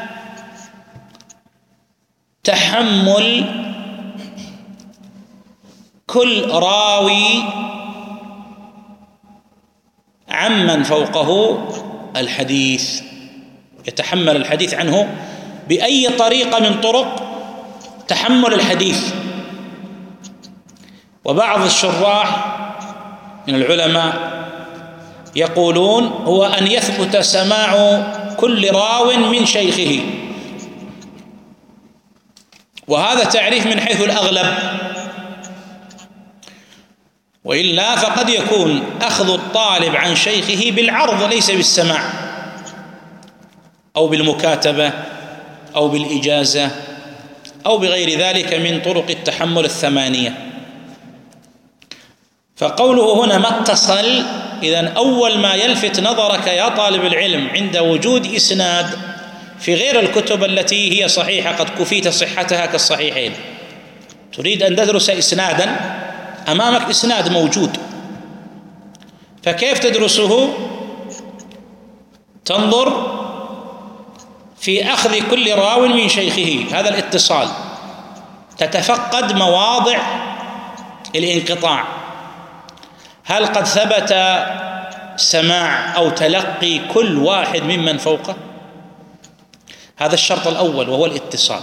S1: تحمل كل راوي عمن فوقه الحديث، يتحمل الحديث عنه بأي طريقة من طرق تحمل الحديث. وبعض الشراح من العلماء يقولون هو أن يثبت سماع كل راو من شيخه، وهذا تعريف من حيث الأغلب، وإلا فقد يكون أخذ الطالب عن شيخه بالعرض ليس بالسماع أو بالمكاتبة أو بالإجازة أو بغير ذلك من طرق التحمل الثمانية. فقوله هنا ما اتصل، إذن أول ما يلفت نظرك يا طالب العلم عند وجود إسناد في غير الكتب التي هي صحيحة قد كفيت صحتها كالصحيحين، تريد أن تدرس إسنادا، أمامك إسناد موجود، فكيف تدرسه؟ تنظر في أخذ كل راو من شيخه، هذا الاتصال، تتفقد مواضع الانقطاع، هل قد ثبت سماع أو تلقي كل واحد ممن فوقه؟ هذا الشرط الأول وهو الاتصال.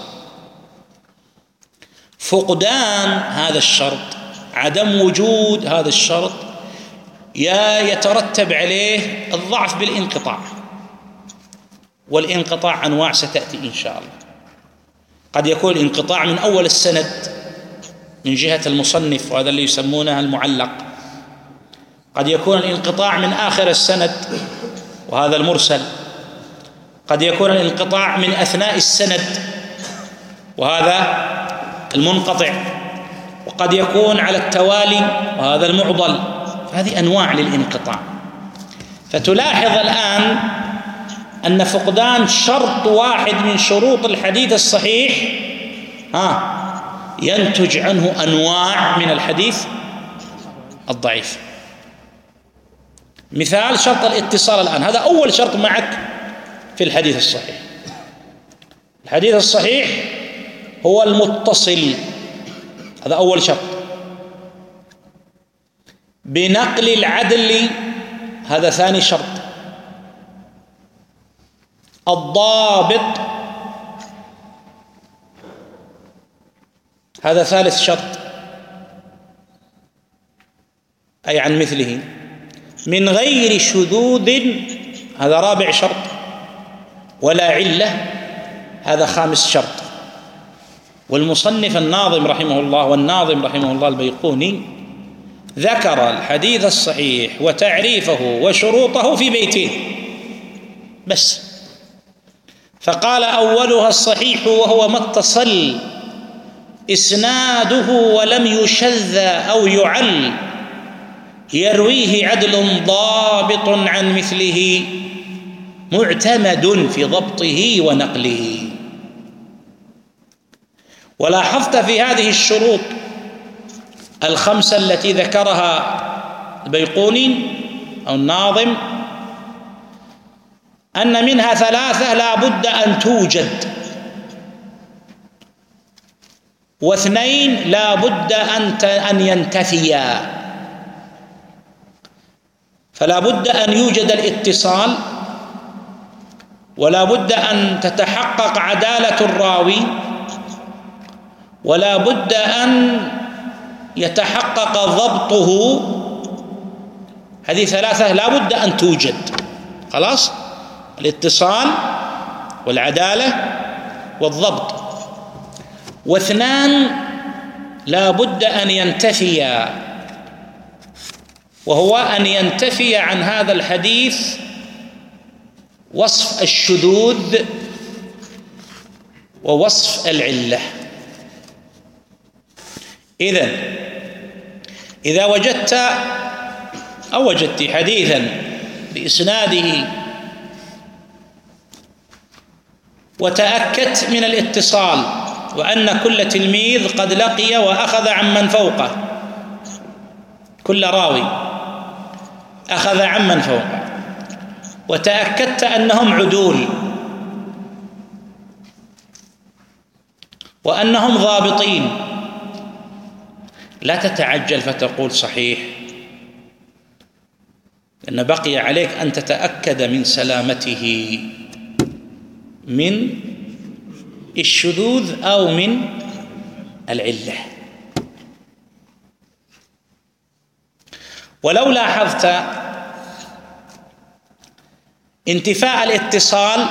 S1: فقدان هذا الشرط، عدم وجود هذا الشرط، يا يترتب عليه الضعف بالانقطاع، والانقطاع أنواع ستأتي إن شاء الله. قد يكون الانقطاع من أول السند من جهة المصنف، وهذا اللي يسمونه المعلق. قد يكون الانقطاع من آخر السند، وهذا المرسل. قد يكون الانقطاع من أثناء السند، وهذا المنقطع. وقد يكون على التوالي، وهذا المعضل. هذه أنواع للانقطاع. فتلاحظ الآن أن فقدان شرط واحد من شروط الحديث الصحيح ها ينتج عنه أنواع من الحديث الضعيف. مثال شرط الاتصال الآن، هذا أول شرط معك في الحديث الصحيح. الحديث الصحيح هو المتصل، هذا أول شرط. بنقل العدل، هذا ثاني شرط. الضابط، هذا ثالث شرط، أي عن مثله. من غير شذوذ، هذا رابع شرط. ولا علة، هذا خامس شرط. والمصنف الناظم رحمه الله والناظم رحمه الله البيقوني ذكر الحديث الصحيح وتعريفه وشروطه في بيتين بس، فقال أولها الصحيح وهو ما اتصل إسناده ولم يشذ أو يعل، يرويه عدل ضابط عن مثله، معتمد في ضبطه ونقله. ولاحظت في هذه الشروط الخمسة التي ذكرها البيقوني أو الناظم أن منها ثلاثة لا بد أن توجد، واثنين لا بد أن ينتفيا. فلا بد أن يوجد الاتصال، ولا بد أن تتحقق عدالة الراوي، ولا بد أن يتحقق ضبطه. هذه ثلاثة لا بد أن توجد. خلاص، الاتصال والعدالة والضبط. واثنان لا بد أن ينتفيا، وهو أن ينتفي عن هذا الحديث وصف الشذوذ ووصف العلة. إذن إذا وجدت أو وجدت حديثا بإسناده وتأكدت من الاتصال، وأن كل تلميذ قد لقي وأخذ عن من فوقه، كل راوي أخذ عن من فوقه، وتأكدت أنهم عدول وأنهم ضابطين، لا تتعجل فتقول صحيح، لأن بقي عليك أن تتأكد من سلامته من الشذوذ أو من العلة. ولو لاحظت انتفاء الاتصال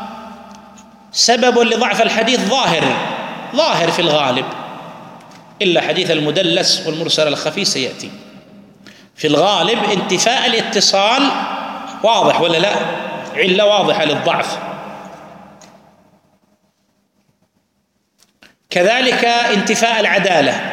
S1: سبب لضعف الحديث ظاهر ظاهر في الغالب، إلا حديث المدلس والمرسل الخفي سيأتي. في الغالب انتفاء الاتصال واضح ولا لا؟ علة واضحة للضعف. كذلك انتفاء العدالة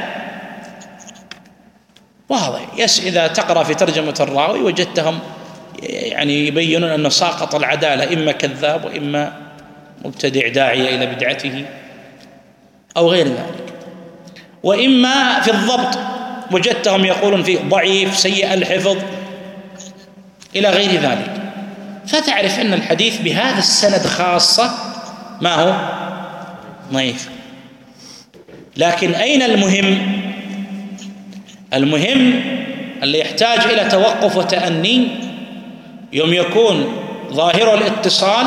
S1: واضح. يس إذا تقرأ في ترجمة الراوي وجدتهم يعني يبينون أن ساقط العدالة، إما كذاب وإما مبتدع داعية إلى بدعته أو غير ذلك، وإما في الضبط وجدتهم يقولون فيه ضعيف سيء الحفظ إلى غير ذلك، فتعرف أن الحديث بهذا السند خاصة ما هو ضعيف. لكن أين المهم؟ المهم اللي يحتاج إلى توقف وتأني يوم يكون ظاهر الاتصال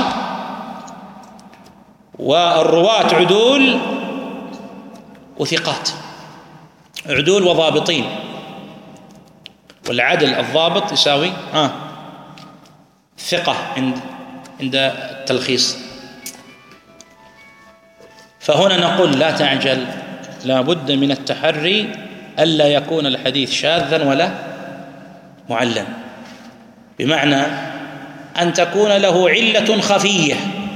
S1: والرواة عدول وثقات، عدول وضابطين، والعدل الضابط يساوي آه ثقة عند عند التلخيص. فهنا نقول لا تعجل، لا بد من التحري ألا يكون الحديث شاذا ولا معلا، بمعنى أن تكون له علة خفية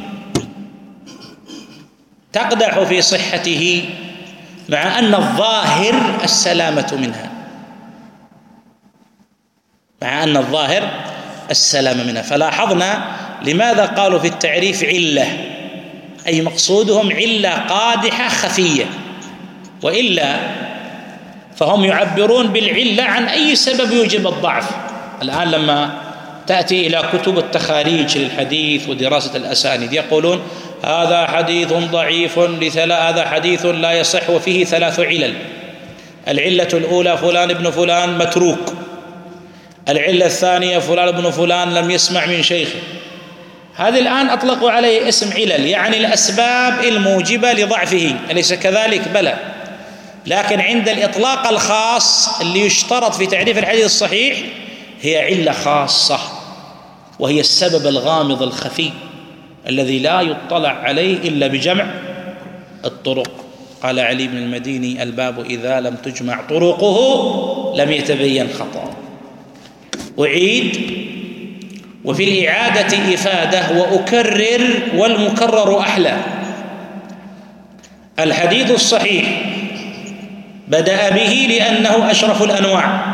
S1: تقدح في صحته مع أن الظاهر السلامة منها، مع أن الظاهر السلامة منها. فلاحظنا لماذا قالوا في التعريف علة، أي مقصودهم علة قادحة خفية، وإلا فهم يعبرون بالعلة عن أي سبب يوجب الضعف. الآن لما تأتي إلى كتب التخاريج للحديث ودراسة الأسانيد يقولون هذا حديث ضعيف لثلاث، هذا حديث لا يصح وفيه ثلاث علل. العلة الأولى فلان ابن فلان متروك، العلة الثانية فلان ابن فلان لم يسمع من شيخه. هذه الآن أطلقوا عليه اسم علل، يعني الأسباب الموجبة لضعفه، أليس كذلك؟ بلى. لكن عند الإطلاق الخاص اللي يشترط في تعريف الحديث الصحيح هي علة خاصة، وهي السبب الغامض الخفي الذي لا يطلع عليه إلا بجمع الطرق. قال علي بن المديني الباب إذا لم تجمع طرقه لم يتبين خطأ. أعيد وفي الإعادة إفادة وأكرر والمكرر أحلى. الحديث الصحيح بدأ به لأنه أشرف الأنواع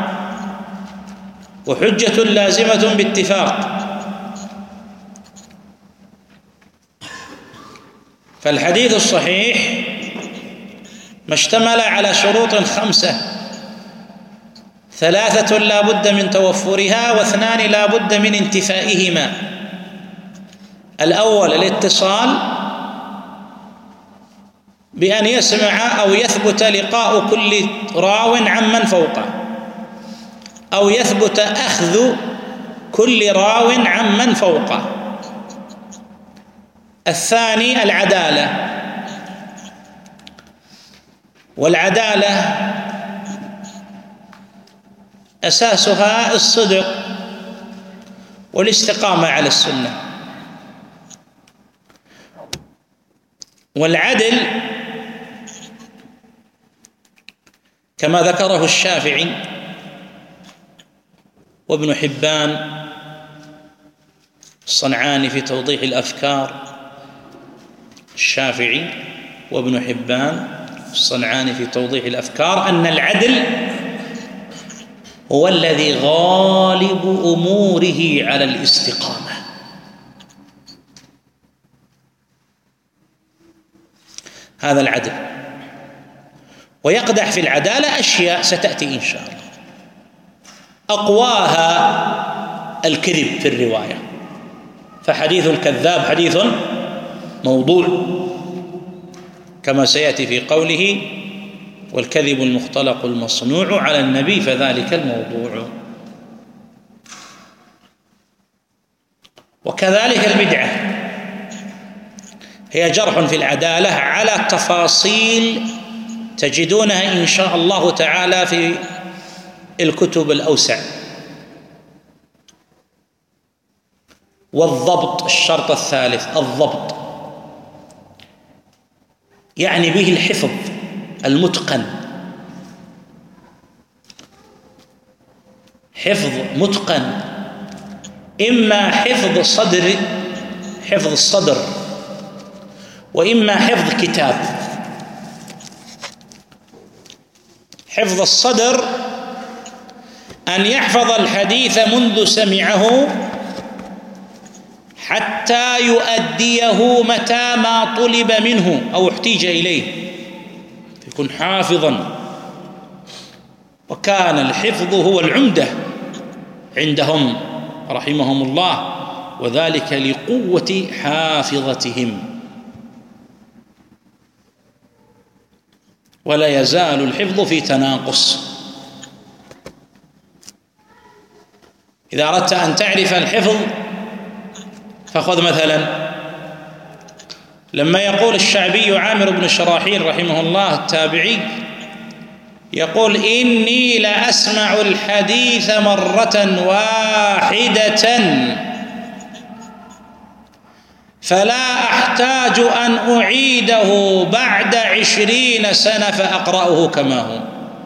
S1: وحجة لازمة باتفاق. فالحديث الصحيح ما اشتمل على شروط خمسة، ثلاثة لا بد من توفرها واثنان لا بد من انتفائهما. الأول الاتصال بأن يسمع أو يثبت لقاء كل راو عمن فوقه، أو يثبت أخذ كل راو عمن فوقه. الثاني العدالة، والعدالة أساسها الصدق والاستقامة على السنة. والعدل كما ذكره الشافعي وابن حبان الصنعاني في توضيح الأفكار، الشافعي وابن حبان الصنعاني في توضيح الأفكار، أن العدل هو الذي غالب أموره على الاستقامة. هذا العدل. ويقدح في العدالة أشياء ستأتي إن شاء الله، أقواها الكذب في الرواية، فحديث الكذاب حديث موضوع كما سيأتي في قوله والكذب المختلق المصنوع على النبي فذلك الموضوع. وكذلك البدعة هي جرح في العدالة على تفاصيل تجدونها إن شاء الله تعالى في الكتب الأوسع. والضبط الشرط الثالث الضبط، يعني به الحفظ المتقن، حفظ متقن، إما حفظ صدر حفظ الصدر وإما حفظ كتاب. حفظ الصدر أن يحفظ الحديث منذ سمعه حتى يؤديه متى ما طلب منه أو احتيج إليه، يكون حافظا. وكان الحفظ هو العمدة عندهم رحمهم الله، وذلك لقوة حافظتهم. ولا يزال الحفظ في تناقص. إذا أردت أن تعرف الحفظ فخذ مثلا لما يقول الشعبي عامر بن شراحيل رحمه الله التابعي، يقول: إني لأسمع الحديث مرة واحدة فلا أحتاج أن أعيده بعد عشرين سنة فأقرأه كما هو.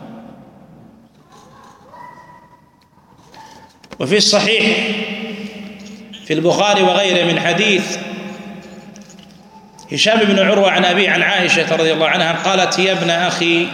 S1: وفي الصحيح في البخاري وغيره من حديث هشام بن عروة عن أبي عن عائشة رضي الله عنها قالت: يا ابن أخي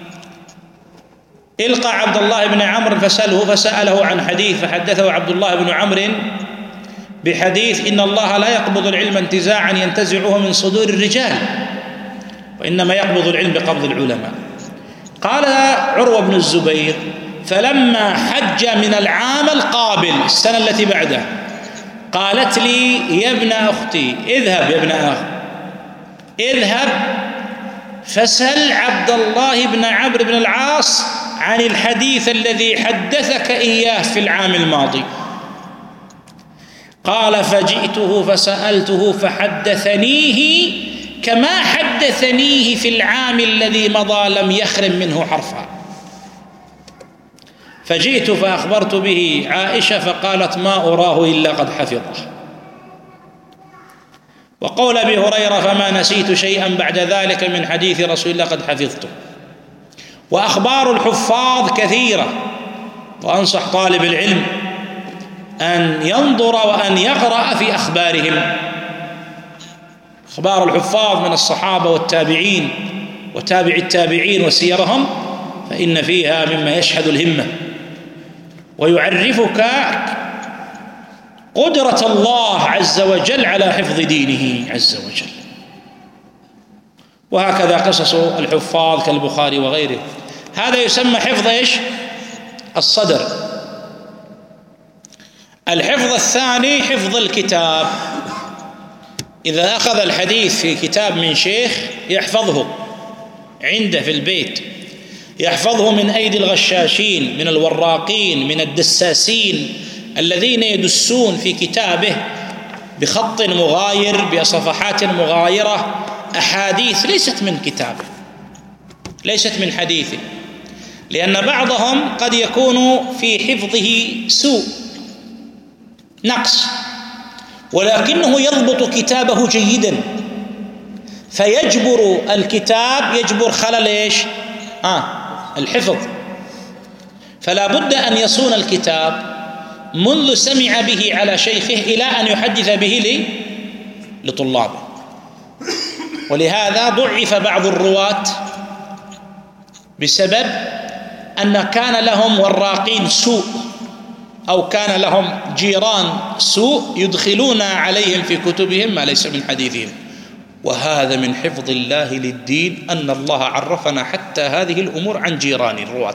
S1: القى عبد الله بن عمرو فسأله، فسأله عن حديث فحدثه عبد الله بن عمرو بحديث: إن الله لا يقبض العلم انتزاعا ينتزعه من صدور الرجال، وإنما يقبض العلم بقبض العلماء. قال عروة بن الزبير: فلما حج من العام القابل السنة التي بعده قالت لي: يا ابن أختي اذهب يا ابن أخ اذهب فسل عبد الله بن عمرو بن العاص عن الحديث الذي حدثك إياه في العام الماضي. قال: فجئته فسألته فحدثنيه كما حدثنيه في العام الذي مضى لم يخرم منه حرفا. فجئت فأخبرت به عائشة فقالت: ما أراه إلا قد حفظه. وقول أبي هريرة: فما نسيت شيئا بعد ذلك من حديث رسول الله قد حفظته. وأخبار الحفاظ كثيرة، وأنصح طالب العلم أن ينظر وأن يقرأ في أخبارهم. أخبار الحفاظ من الصحابة والتابعين وتابع التابعين وسيرهم، فإن فيها مما يشهد الهمة ويعرفك قدرة الله عز وجل على حفظ دينه عز وجل. وهكذا قصص الحفاظ كالبخاري وغيره. هذا يسمى حفظ إيش؟ الصدر. الحفظ الثاني حفظ الكتاب. إذا أخذ الحديث في كتاب من شيخ يحفظه عنده في البيت، يحفظه من أيدي الغشاشين، من الوراقين، من الدساسين الذين يدسون في كتابه بخط مغاير بصفحات مغايرة أحاديث ليست من كتابه، ليست من حديثه، لأن بعضهم قد يكون في حفظه سوء نقص، ولكنه يضبط كتابه جيدا فيجبر الكتاب، يجبر خلل إيش؟ آه الحفظ. فلا بد أن يصون الكتاب منذ سمع به على شيخه إلى أن يحدث به لطلابه. ولهذا ضعف بعض الرواة بسبب أن كان لهم وراقين سوء أو كان لهم جيران سوء يدخلون عليهم في كتبهم ما ليس من حديثهم. وهذا من حفظ الله للدين، أن الله عرفنا حتى هذه الأمور عن جيران الرواة.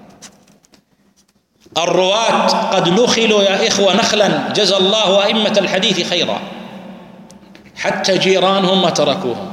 S1: الرواة قد نخلوا يا إخوة نخلا، جزى الله أئمة الحديث خيرا، حتى جيرانهم ما تركوهم،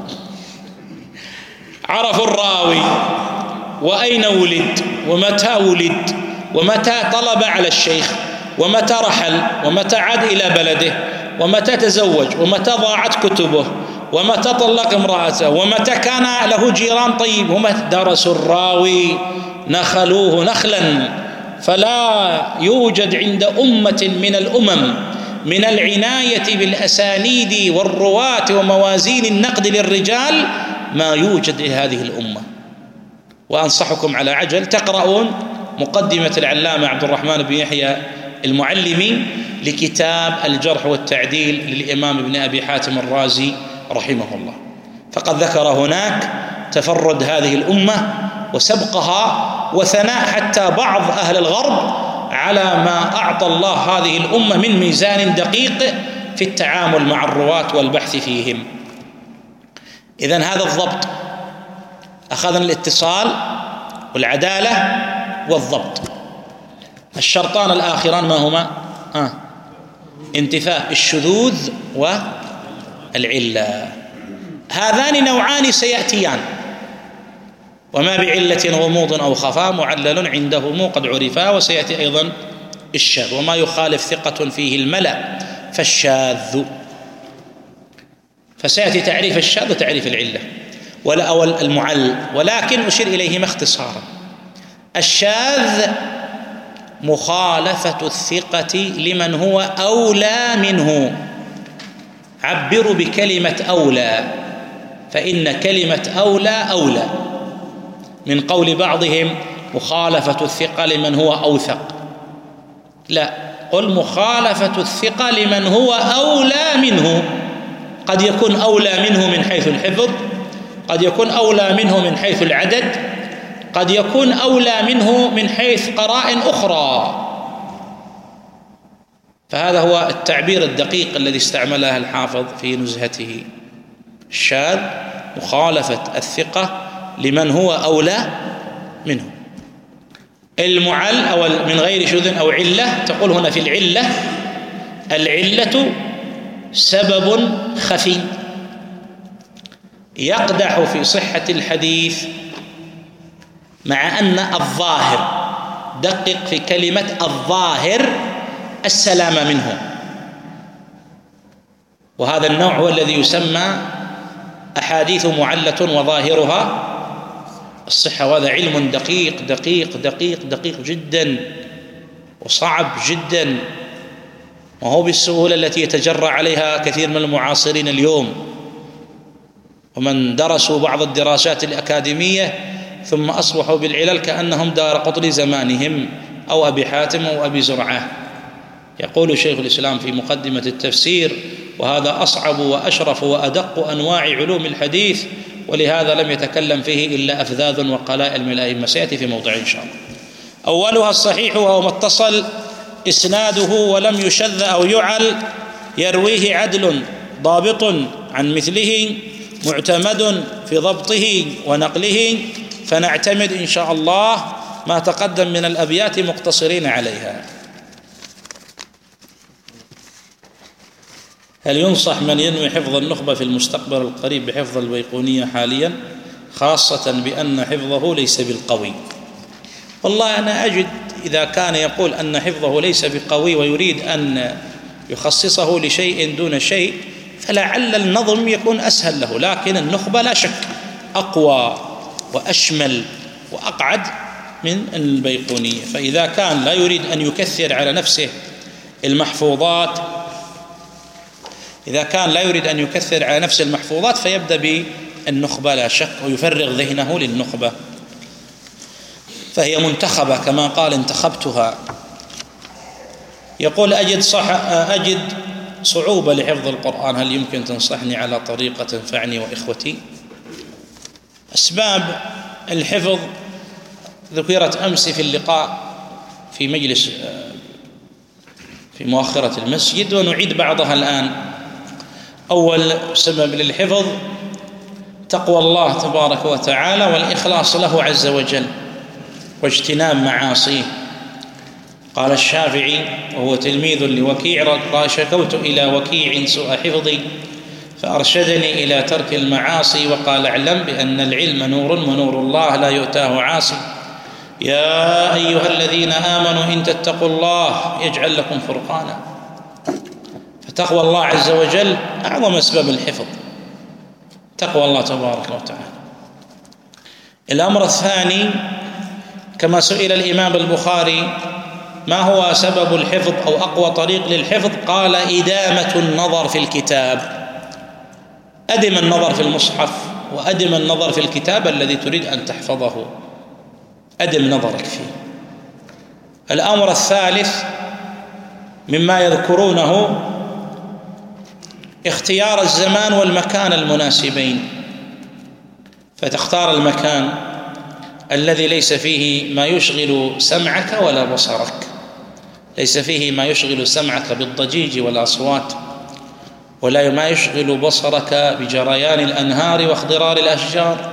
S1: عرفوا الراوي وأين ولد ومتى ولد ومتى طلب على الشيخ ومتى رحل ومتى عاد إلى بلده ومتى تزوج ومتى ضاعت كتبه ومتى طلق امرأته ومتى كان له جيران طيب، ومتى درسوا الراوي نخلوه نخلا. فلا يوجد عند أمة من الأمم من العناية بالأسانيد والرواة وموازين النقد للرجال ما يوجد لهذه الأمة. وأنصحكم على عجل تقرؤون مقدمة العلامة عبد الرحمن بن يحيى المعلمي لكتاب الجرح والتعديل للإمام ابن أبي حاتم الرازي رحمه الله، فقد ذكر هناك تفرد هذه الأمة وسبقها وثناء حتى بعض أهل الغرب على ما أعطى الله هذه الأمة من ميزان دقيق في التعامل مع الرواة والبحث فيهم. إذن هذا الضبط، أخذنا الاتصال والعدالة والضبط. الشرطان الآخران ما هما؟ آه. انتفاء الشذوذ والعلة. هذان نوعان سيأتيان، وما بعلة غموض أو خفاء معلل عنده قد عرفا، وسيأتي أيضا الشاذ، وما يخالف ثقة فيه الملأ فالشاذ. فسيأتي تعريف الشاذ وتعريف العلة ولا أول المعل، ولكن أشير إليهما اختصارا. الشاذ مخالفة الثقة لمن هو أولى منه. عبروا بكلمة أولى، فإن كلمة أولى أولى من قول بعضهم مخالفة الثقة لمن هو أوثق. لا، قل مخالفة الثقة لمن هو أولى منه. قد يكون أولى منه من حيث الحفظ، قد يكون أولى منه من حيث العدد، قد يكون أولى منه من حيث قرائن أخرى. فهذا هو التعبير الدقيق الذي استعمله الحافظ في نزهته. الشاذ مخالفة الثقة لمن هو أولى منه. المعل أو من غير شذوذ أو علة، تقول هنا في العلة: العلة سبب خفي يقدح في صحة الحديث، مع أن الظاهر، دقق في كلمة الظاهر، السلام منه. وهذا النوع هو الذي يسمى أحاديث معلة وظاهرها الصحة، وهذا علم دقيق دقيق دقيق دقيق جدا وصعب جدا، وهو بالسهولة التي يتجرأ عليها كثير من المعاصرين اليوم، ومن درسوا بعض الدراسات الأكاديمية ثم أصبحوا بالعلل كأنهم دارقطني زمانهم أو أبي حاتم أو أبي زرعة. يقول شيخ الإسلام في مقدمة التفسير: وهذا أصعب وأشرف وأدق أنواع علوم الحديث، ولهذا لم يتكلم فيه إلا أفذاذ وقلائل من الأئمة. سيأتي في موضع إن شاء الله. أولها الصحيح، وهو ما اتصل إسناده ولم يشذ أو يعل، يرويه عدل ضابط عن مثله، معتمد في ضبطه ونقله، فنعتمد إن شاء الله ما تقدم من الأبيات مقتصرين عليها. هل ينصح من ينوي حفظ النخبة في المستقبل القريب بحفظ البيقونية حاليا، خاصة بأن حفظه ليس بالقوي؟ والله أنا أجد إذا كان يقول أن حفظه ليس بقوي ويريد أن يخصصه لشيء دون شيء، فلعل النظم يكون أسهل له، لكن النخبة لا شك أقوى وأشمل وأقعد من البيقونية. فإذا كان لا يريد أن يكثر على نفسه المحفوظات إذا كان لا يريد أن يكثر على نفسه المحفوظات فيبدأ بالنخبة لا شك، ويفرغ ذهنه للنخبة، فهي منتخبة كما قال: انتخبتها. يقول: أجد صح أجد صعوبة لحفظ القرآن، هل يمكن تنصحني على طريقة تنفعني وإخوتي؟ أسباب الحفظ ذكرت أمس في اللقاء في مجلس في مؤخرة المسجد، ونعيد بعضها الآن. أول سبب للحفظ تقوى الله تبارك وتعالى والإخلاص له عز وجل واجتناب معاصيه. قال الشافعي وهو تلميذ لوكيع: قال: شكوت إلى وكيع سوء حفظي فأرشدني إلى ترك المعاصي، وقال: اعلم بأن العلم نور ونور الله لا يؤتاه عاصي. يا أيها الذين آمنوا إن تتقوا الله يجعل لكم فرقانا. فتقوى الله عز وجل أعظم أسباب الحفظ، تقوى الله تبارك وتعالى. الأمر الثاني، كما سئل الإمام البخاري: ما هو سبب الحفظ أو أقوى طريق للحفظ؟ قال: إدامة النظر في الكتاب. أدم النظر في المصحف وأدم النظر في الكتاب الذي تريد أن تحفظه، أدم نظرك فيه. الأمر الثالث مما يذكرونه اختيار الزمان والمكان المناسبين، فتختار المكان الذي ليس فيه ما يشغل سمعك ولا بصرك، ليس فيه ما يشغل سمعك بالضجيج والأصوات، ولا ما يشغل بصرك بجريان الأنهار واخضرار الأشجار.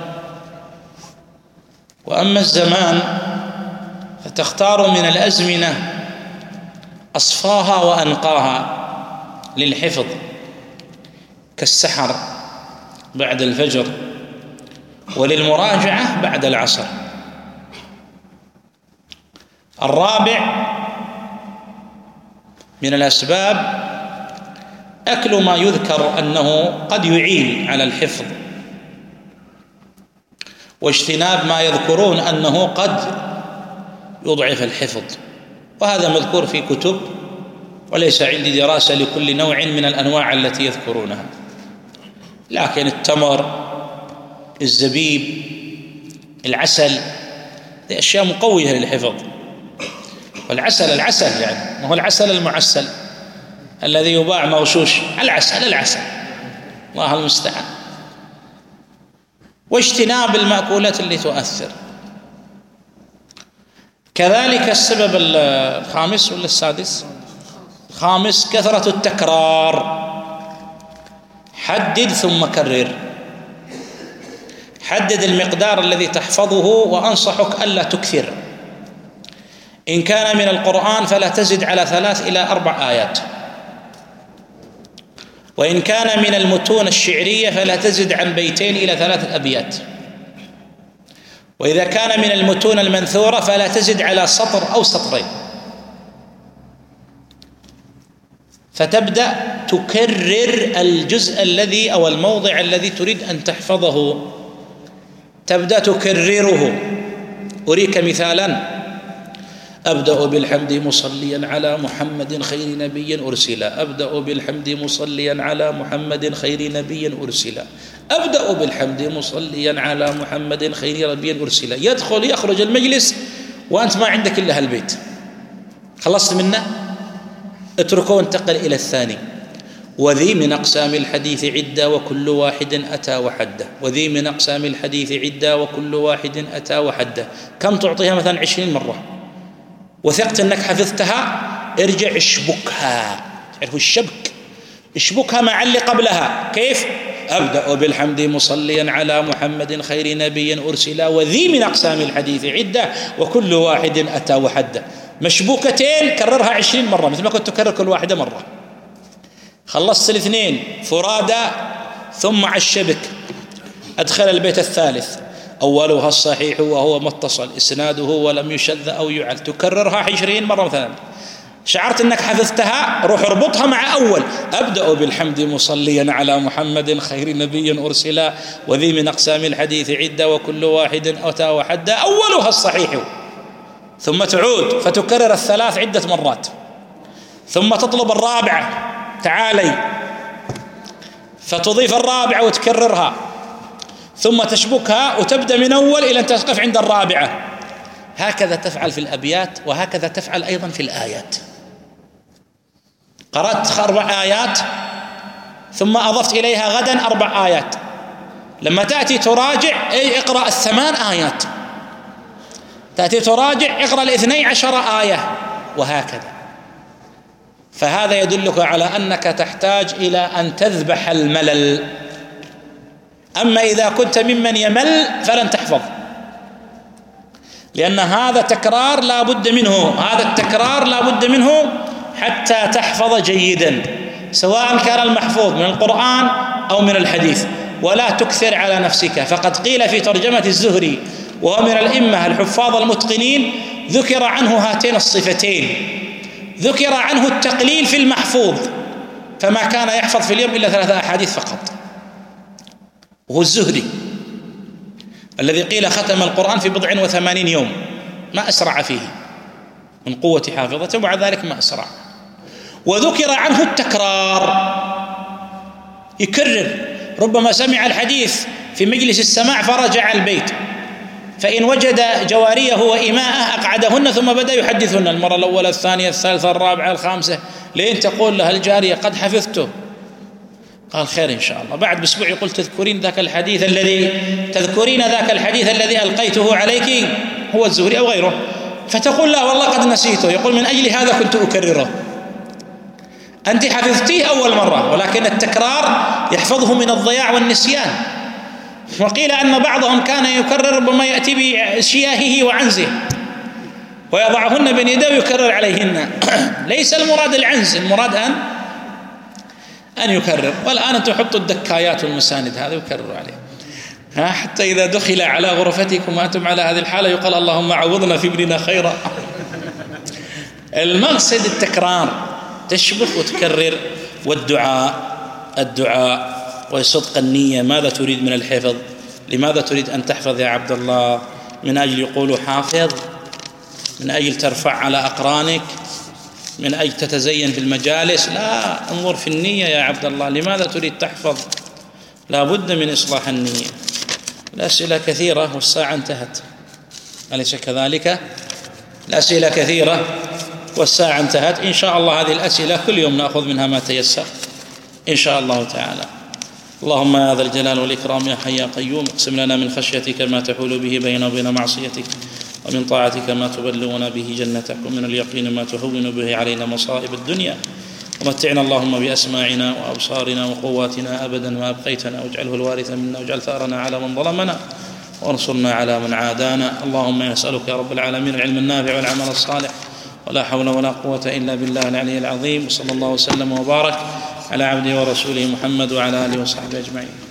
S1: وأما الزمان فتختار من الأزمنة أصفاها وأنقاها للحفظ، كالسحر بعد الفجر، وللمراجعة بعد العصر. الرابع من الأسباب أكل ما يذكر أنه قد يعين على الحفظ، واجتناب ما يذكرون أنه قد يضعف الحفظ، وهذا مذكور في كتب، وليس عندي دراسة لكل نوع من الأنواع التي يذكرونها. لكن التمر، الزبيب، العسل، هذه أشياء مقوية للحفظ. والعسل العسل يعني ما هو العسل المعسل الذي يباع مغشوش، العسل العسل الله المستعان. واجتناب المأكولات اللي تؤثر. كذلك السبب الخامس ولا السادس؟ خامس كثرة التكرار. حدد ثم كرر، حدد المقدار الذي تحفظه، وأنصحك ألا تكثر. إن كان من القرآن فلا تزد على ثلاث إلى أربع آيات، وإن كان من المتون الشعرية فلا تزد عن بيتين إلى ثلاثة أبيات، وإذا كان من المتون المنثورة فلا تزد على سطر أو سطرين. فتبدأ تكرر الجزء الذي أو الموضع الذي تريد أن تحفظه، تبدأ تكرره. أريك مثالا: أبدأ بالحمد مصليا على محمد خير نبي أرسل، أبدأ بالحمد مصليا على محمد خير نبي أرسل، أبدأ بالحمد مصليا على محمد خير نبي أرسل. يدخل يخرج المجلس وأنت ما عندك إلا هالبيت، خلصت منه، اتركه وانتقل إلى الثاني. وذي من أقسام الحديث عدة وكل واحد أتى وحده، وذي من أقسام الحديث عدة وكل واحد أتى وحده. كم تعطيها؟ مثلا عشرين مرة، وثقت أنك حفظتها، ارجع اشبكها. تعرفوا الشبك؟ اشبكها مع اللي قبلها. كيف؟ أبدأ بالحمد مصليا على محمد خير نبي أرسل، وذي من أقسام الحديث عدة وكل واحد أتى وحده. مشبوكتين كررها عشرين مرة، مثل ما كنت تكرر كل واحدة مرة. خلصت الاثنين فرادا، ثم على الشبك أدخل البيت الثالث: أولها الصحيح وهو متصل إسناده ولم يشذ أو يعل. تكررها عشرين مرة مثلا. شعرت أنك حفظتها، روح اربطها مع أول: أبدأ بالحمد مصليا على محمد خير نبي أرسل، وذي من أقسام الحديث عدة وكل واحد أتى وحده، أولها الصحيح. ثم تعود فتكرر الثلاث عدة مرات، ثم تطلب الرابعة: تعالي، فتضيف الرابعة وتكررها، ثم تشبكها وتبدأ من أول إلى أن تقف عند الرابعة. هكذا تفعل في الأبيات، وهكذا تفعل أيضا في الآيات. قرأت أربع آيات ثم أضفت إليها غدا أربع آيات، لما تأتي تراجع أي اقرأ الثمان آيات، تأتي تراجع اقرأ الاثني عشر آية، وهكذا. فهذا يدلك على أنك تحتاج إلى أن تذبح الملل. أما إذا كنت ممن يمل فلن تحفظ، لأن هذا تكرار لا بد منه، هذا التكرار لا بد منه حتى تحفظ جيدا، سواء كان المحفوظ من القرآن أو من الحديث. ولا تكثر على نفسك. فقد قيل في ترجمة الزهري وهو من الأئمة الحفاظ المتقنين، ذكر عنه هاتين الصفتين: ذكر عنه التقليل في المحفوظ، فما كان يحفظ في اليوم إلا ثلاثة أحاديث فقط، وهو الزهري الذي قيل ختم القرآن في بضع وثمانين يوم، ما أسرع فيه من قوة حافظته، ومع ذلك ما أسرع. وذكر عنه التكرار، يكرر، ربما سمع الحديث في مجلس السماع فرجع البيت، فإن وجد جواريه وإماءه أقعدهن ثم بدأ يحدثهن المرة الأولى الثانية الثالثة الرابعة الخامسة، لين تقول لها الجارية قد حفظته. قال خير إن شاء الله. بعد بأسبوع يقول تذكرين ذاك الحديث الذي تذكرين ذاك الحديث الذي ألقيته عليك، هو الزهري أو غيره، فتقول لا والله قد نسيته. يقول من أجل هذا كنت أكرره. أنت حفظتيه أول مرة، ولكن التكرار يحفظه من الضياع والنسيان. وقيل أن بعضهم كان يكرر ربما يأتي بشياهه وعنزه ويضعهن بين يديه ويكرر عليهن. ليس المراد العنز، المراد أن أن يكرر. والآن أنتم حطوا الدكايات والمساند هذا يكرروا عليه، حتى إذا دخل على غرفتكم وأنتم على هذه الحالة يقال اللهم عوضنا في ابننا خيرا. المقصد التكرار، تشبك وتكرر. والدعاء الدعاء وصدق النية. ماذا تريد من الحفظ؟ لماذا تريد أن تحفظ يا عبد الله؟ من أجل يقولوا حافظ؟ من أجل ترفع على أقرانك؟ من أجل تتزين في المجالس؟ لا، انظر في النية يا عبد الله. لماذا تريد تحفظ؟ لا بد من إصلاح النية. الأسئلة كثيرة والساعة انتهت، أليس كذلك؟ الأسئلة كثيرة والساعة انتهت. إن شاء الله هذه الأسئلة كل يوم نأخذ منها ما تيسر إن شاء الله تعالى. اللهم يا ذا الجلال والإكرام يا حي يا قيوم، اقسم لنا من خشيتك ما تحول به بيننا وبين معصيتك، ومن طاعتك ما تبلغنا به جنتك، ومن اليقين ما تهون به علينا مصائب الدنيا، ومتعنا اللهم بأسماعنا وأبصارنا وقواتنا أبدا ما أبقيتنا، واجعله الوارث منا، واجعل ثأرنا على من ظلمنا، وانصرنا على من عادانا. اللهم نسألك يا رب العالمين العلم النافع والعمل الصالح، ولا حول ولا قوة إلا بالله العلي العظيم. وصلى الله وسلم وبارك على عبده ورسوله محمد وعلى آله وصحبه أجمعين.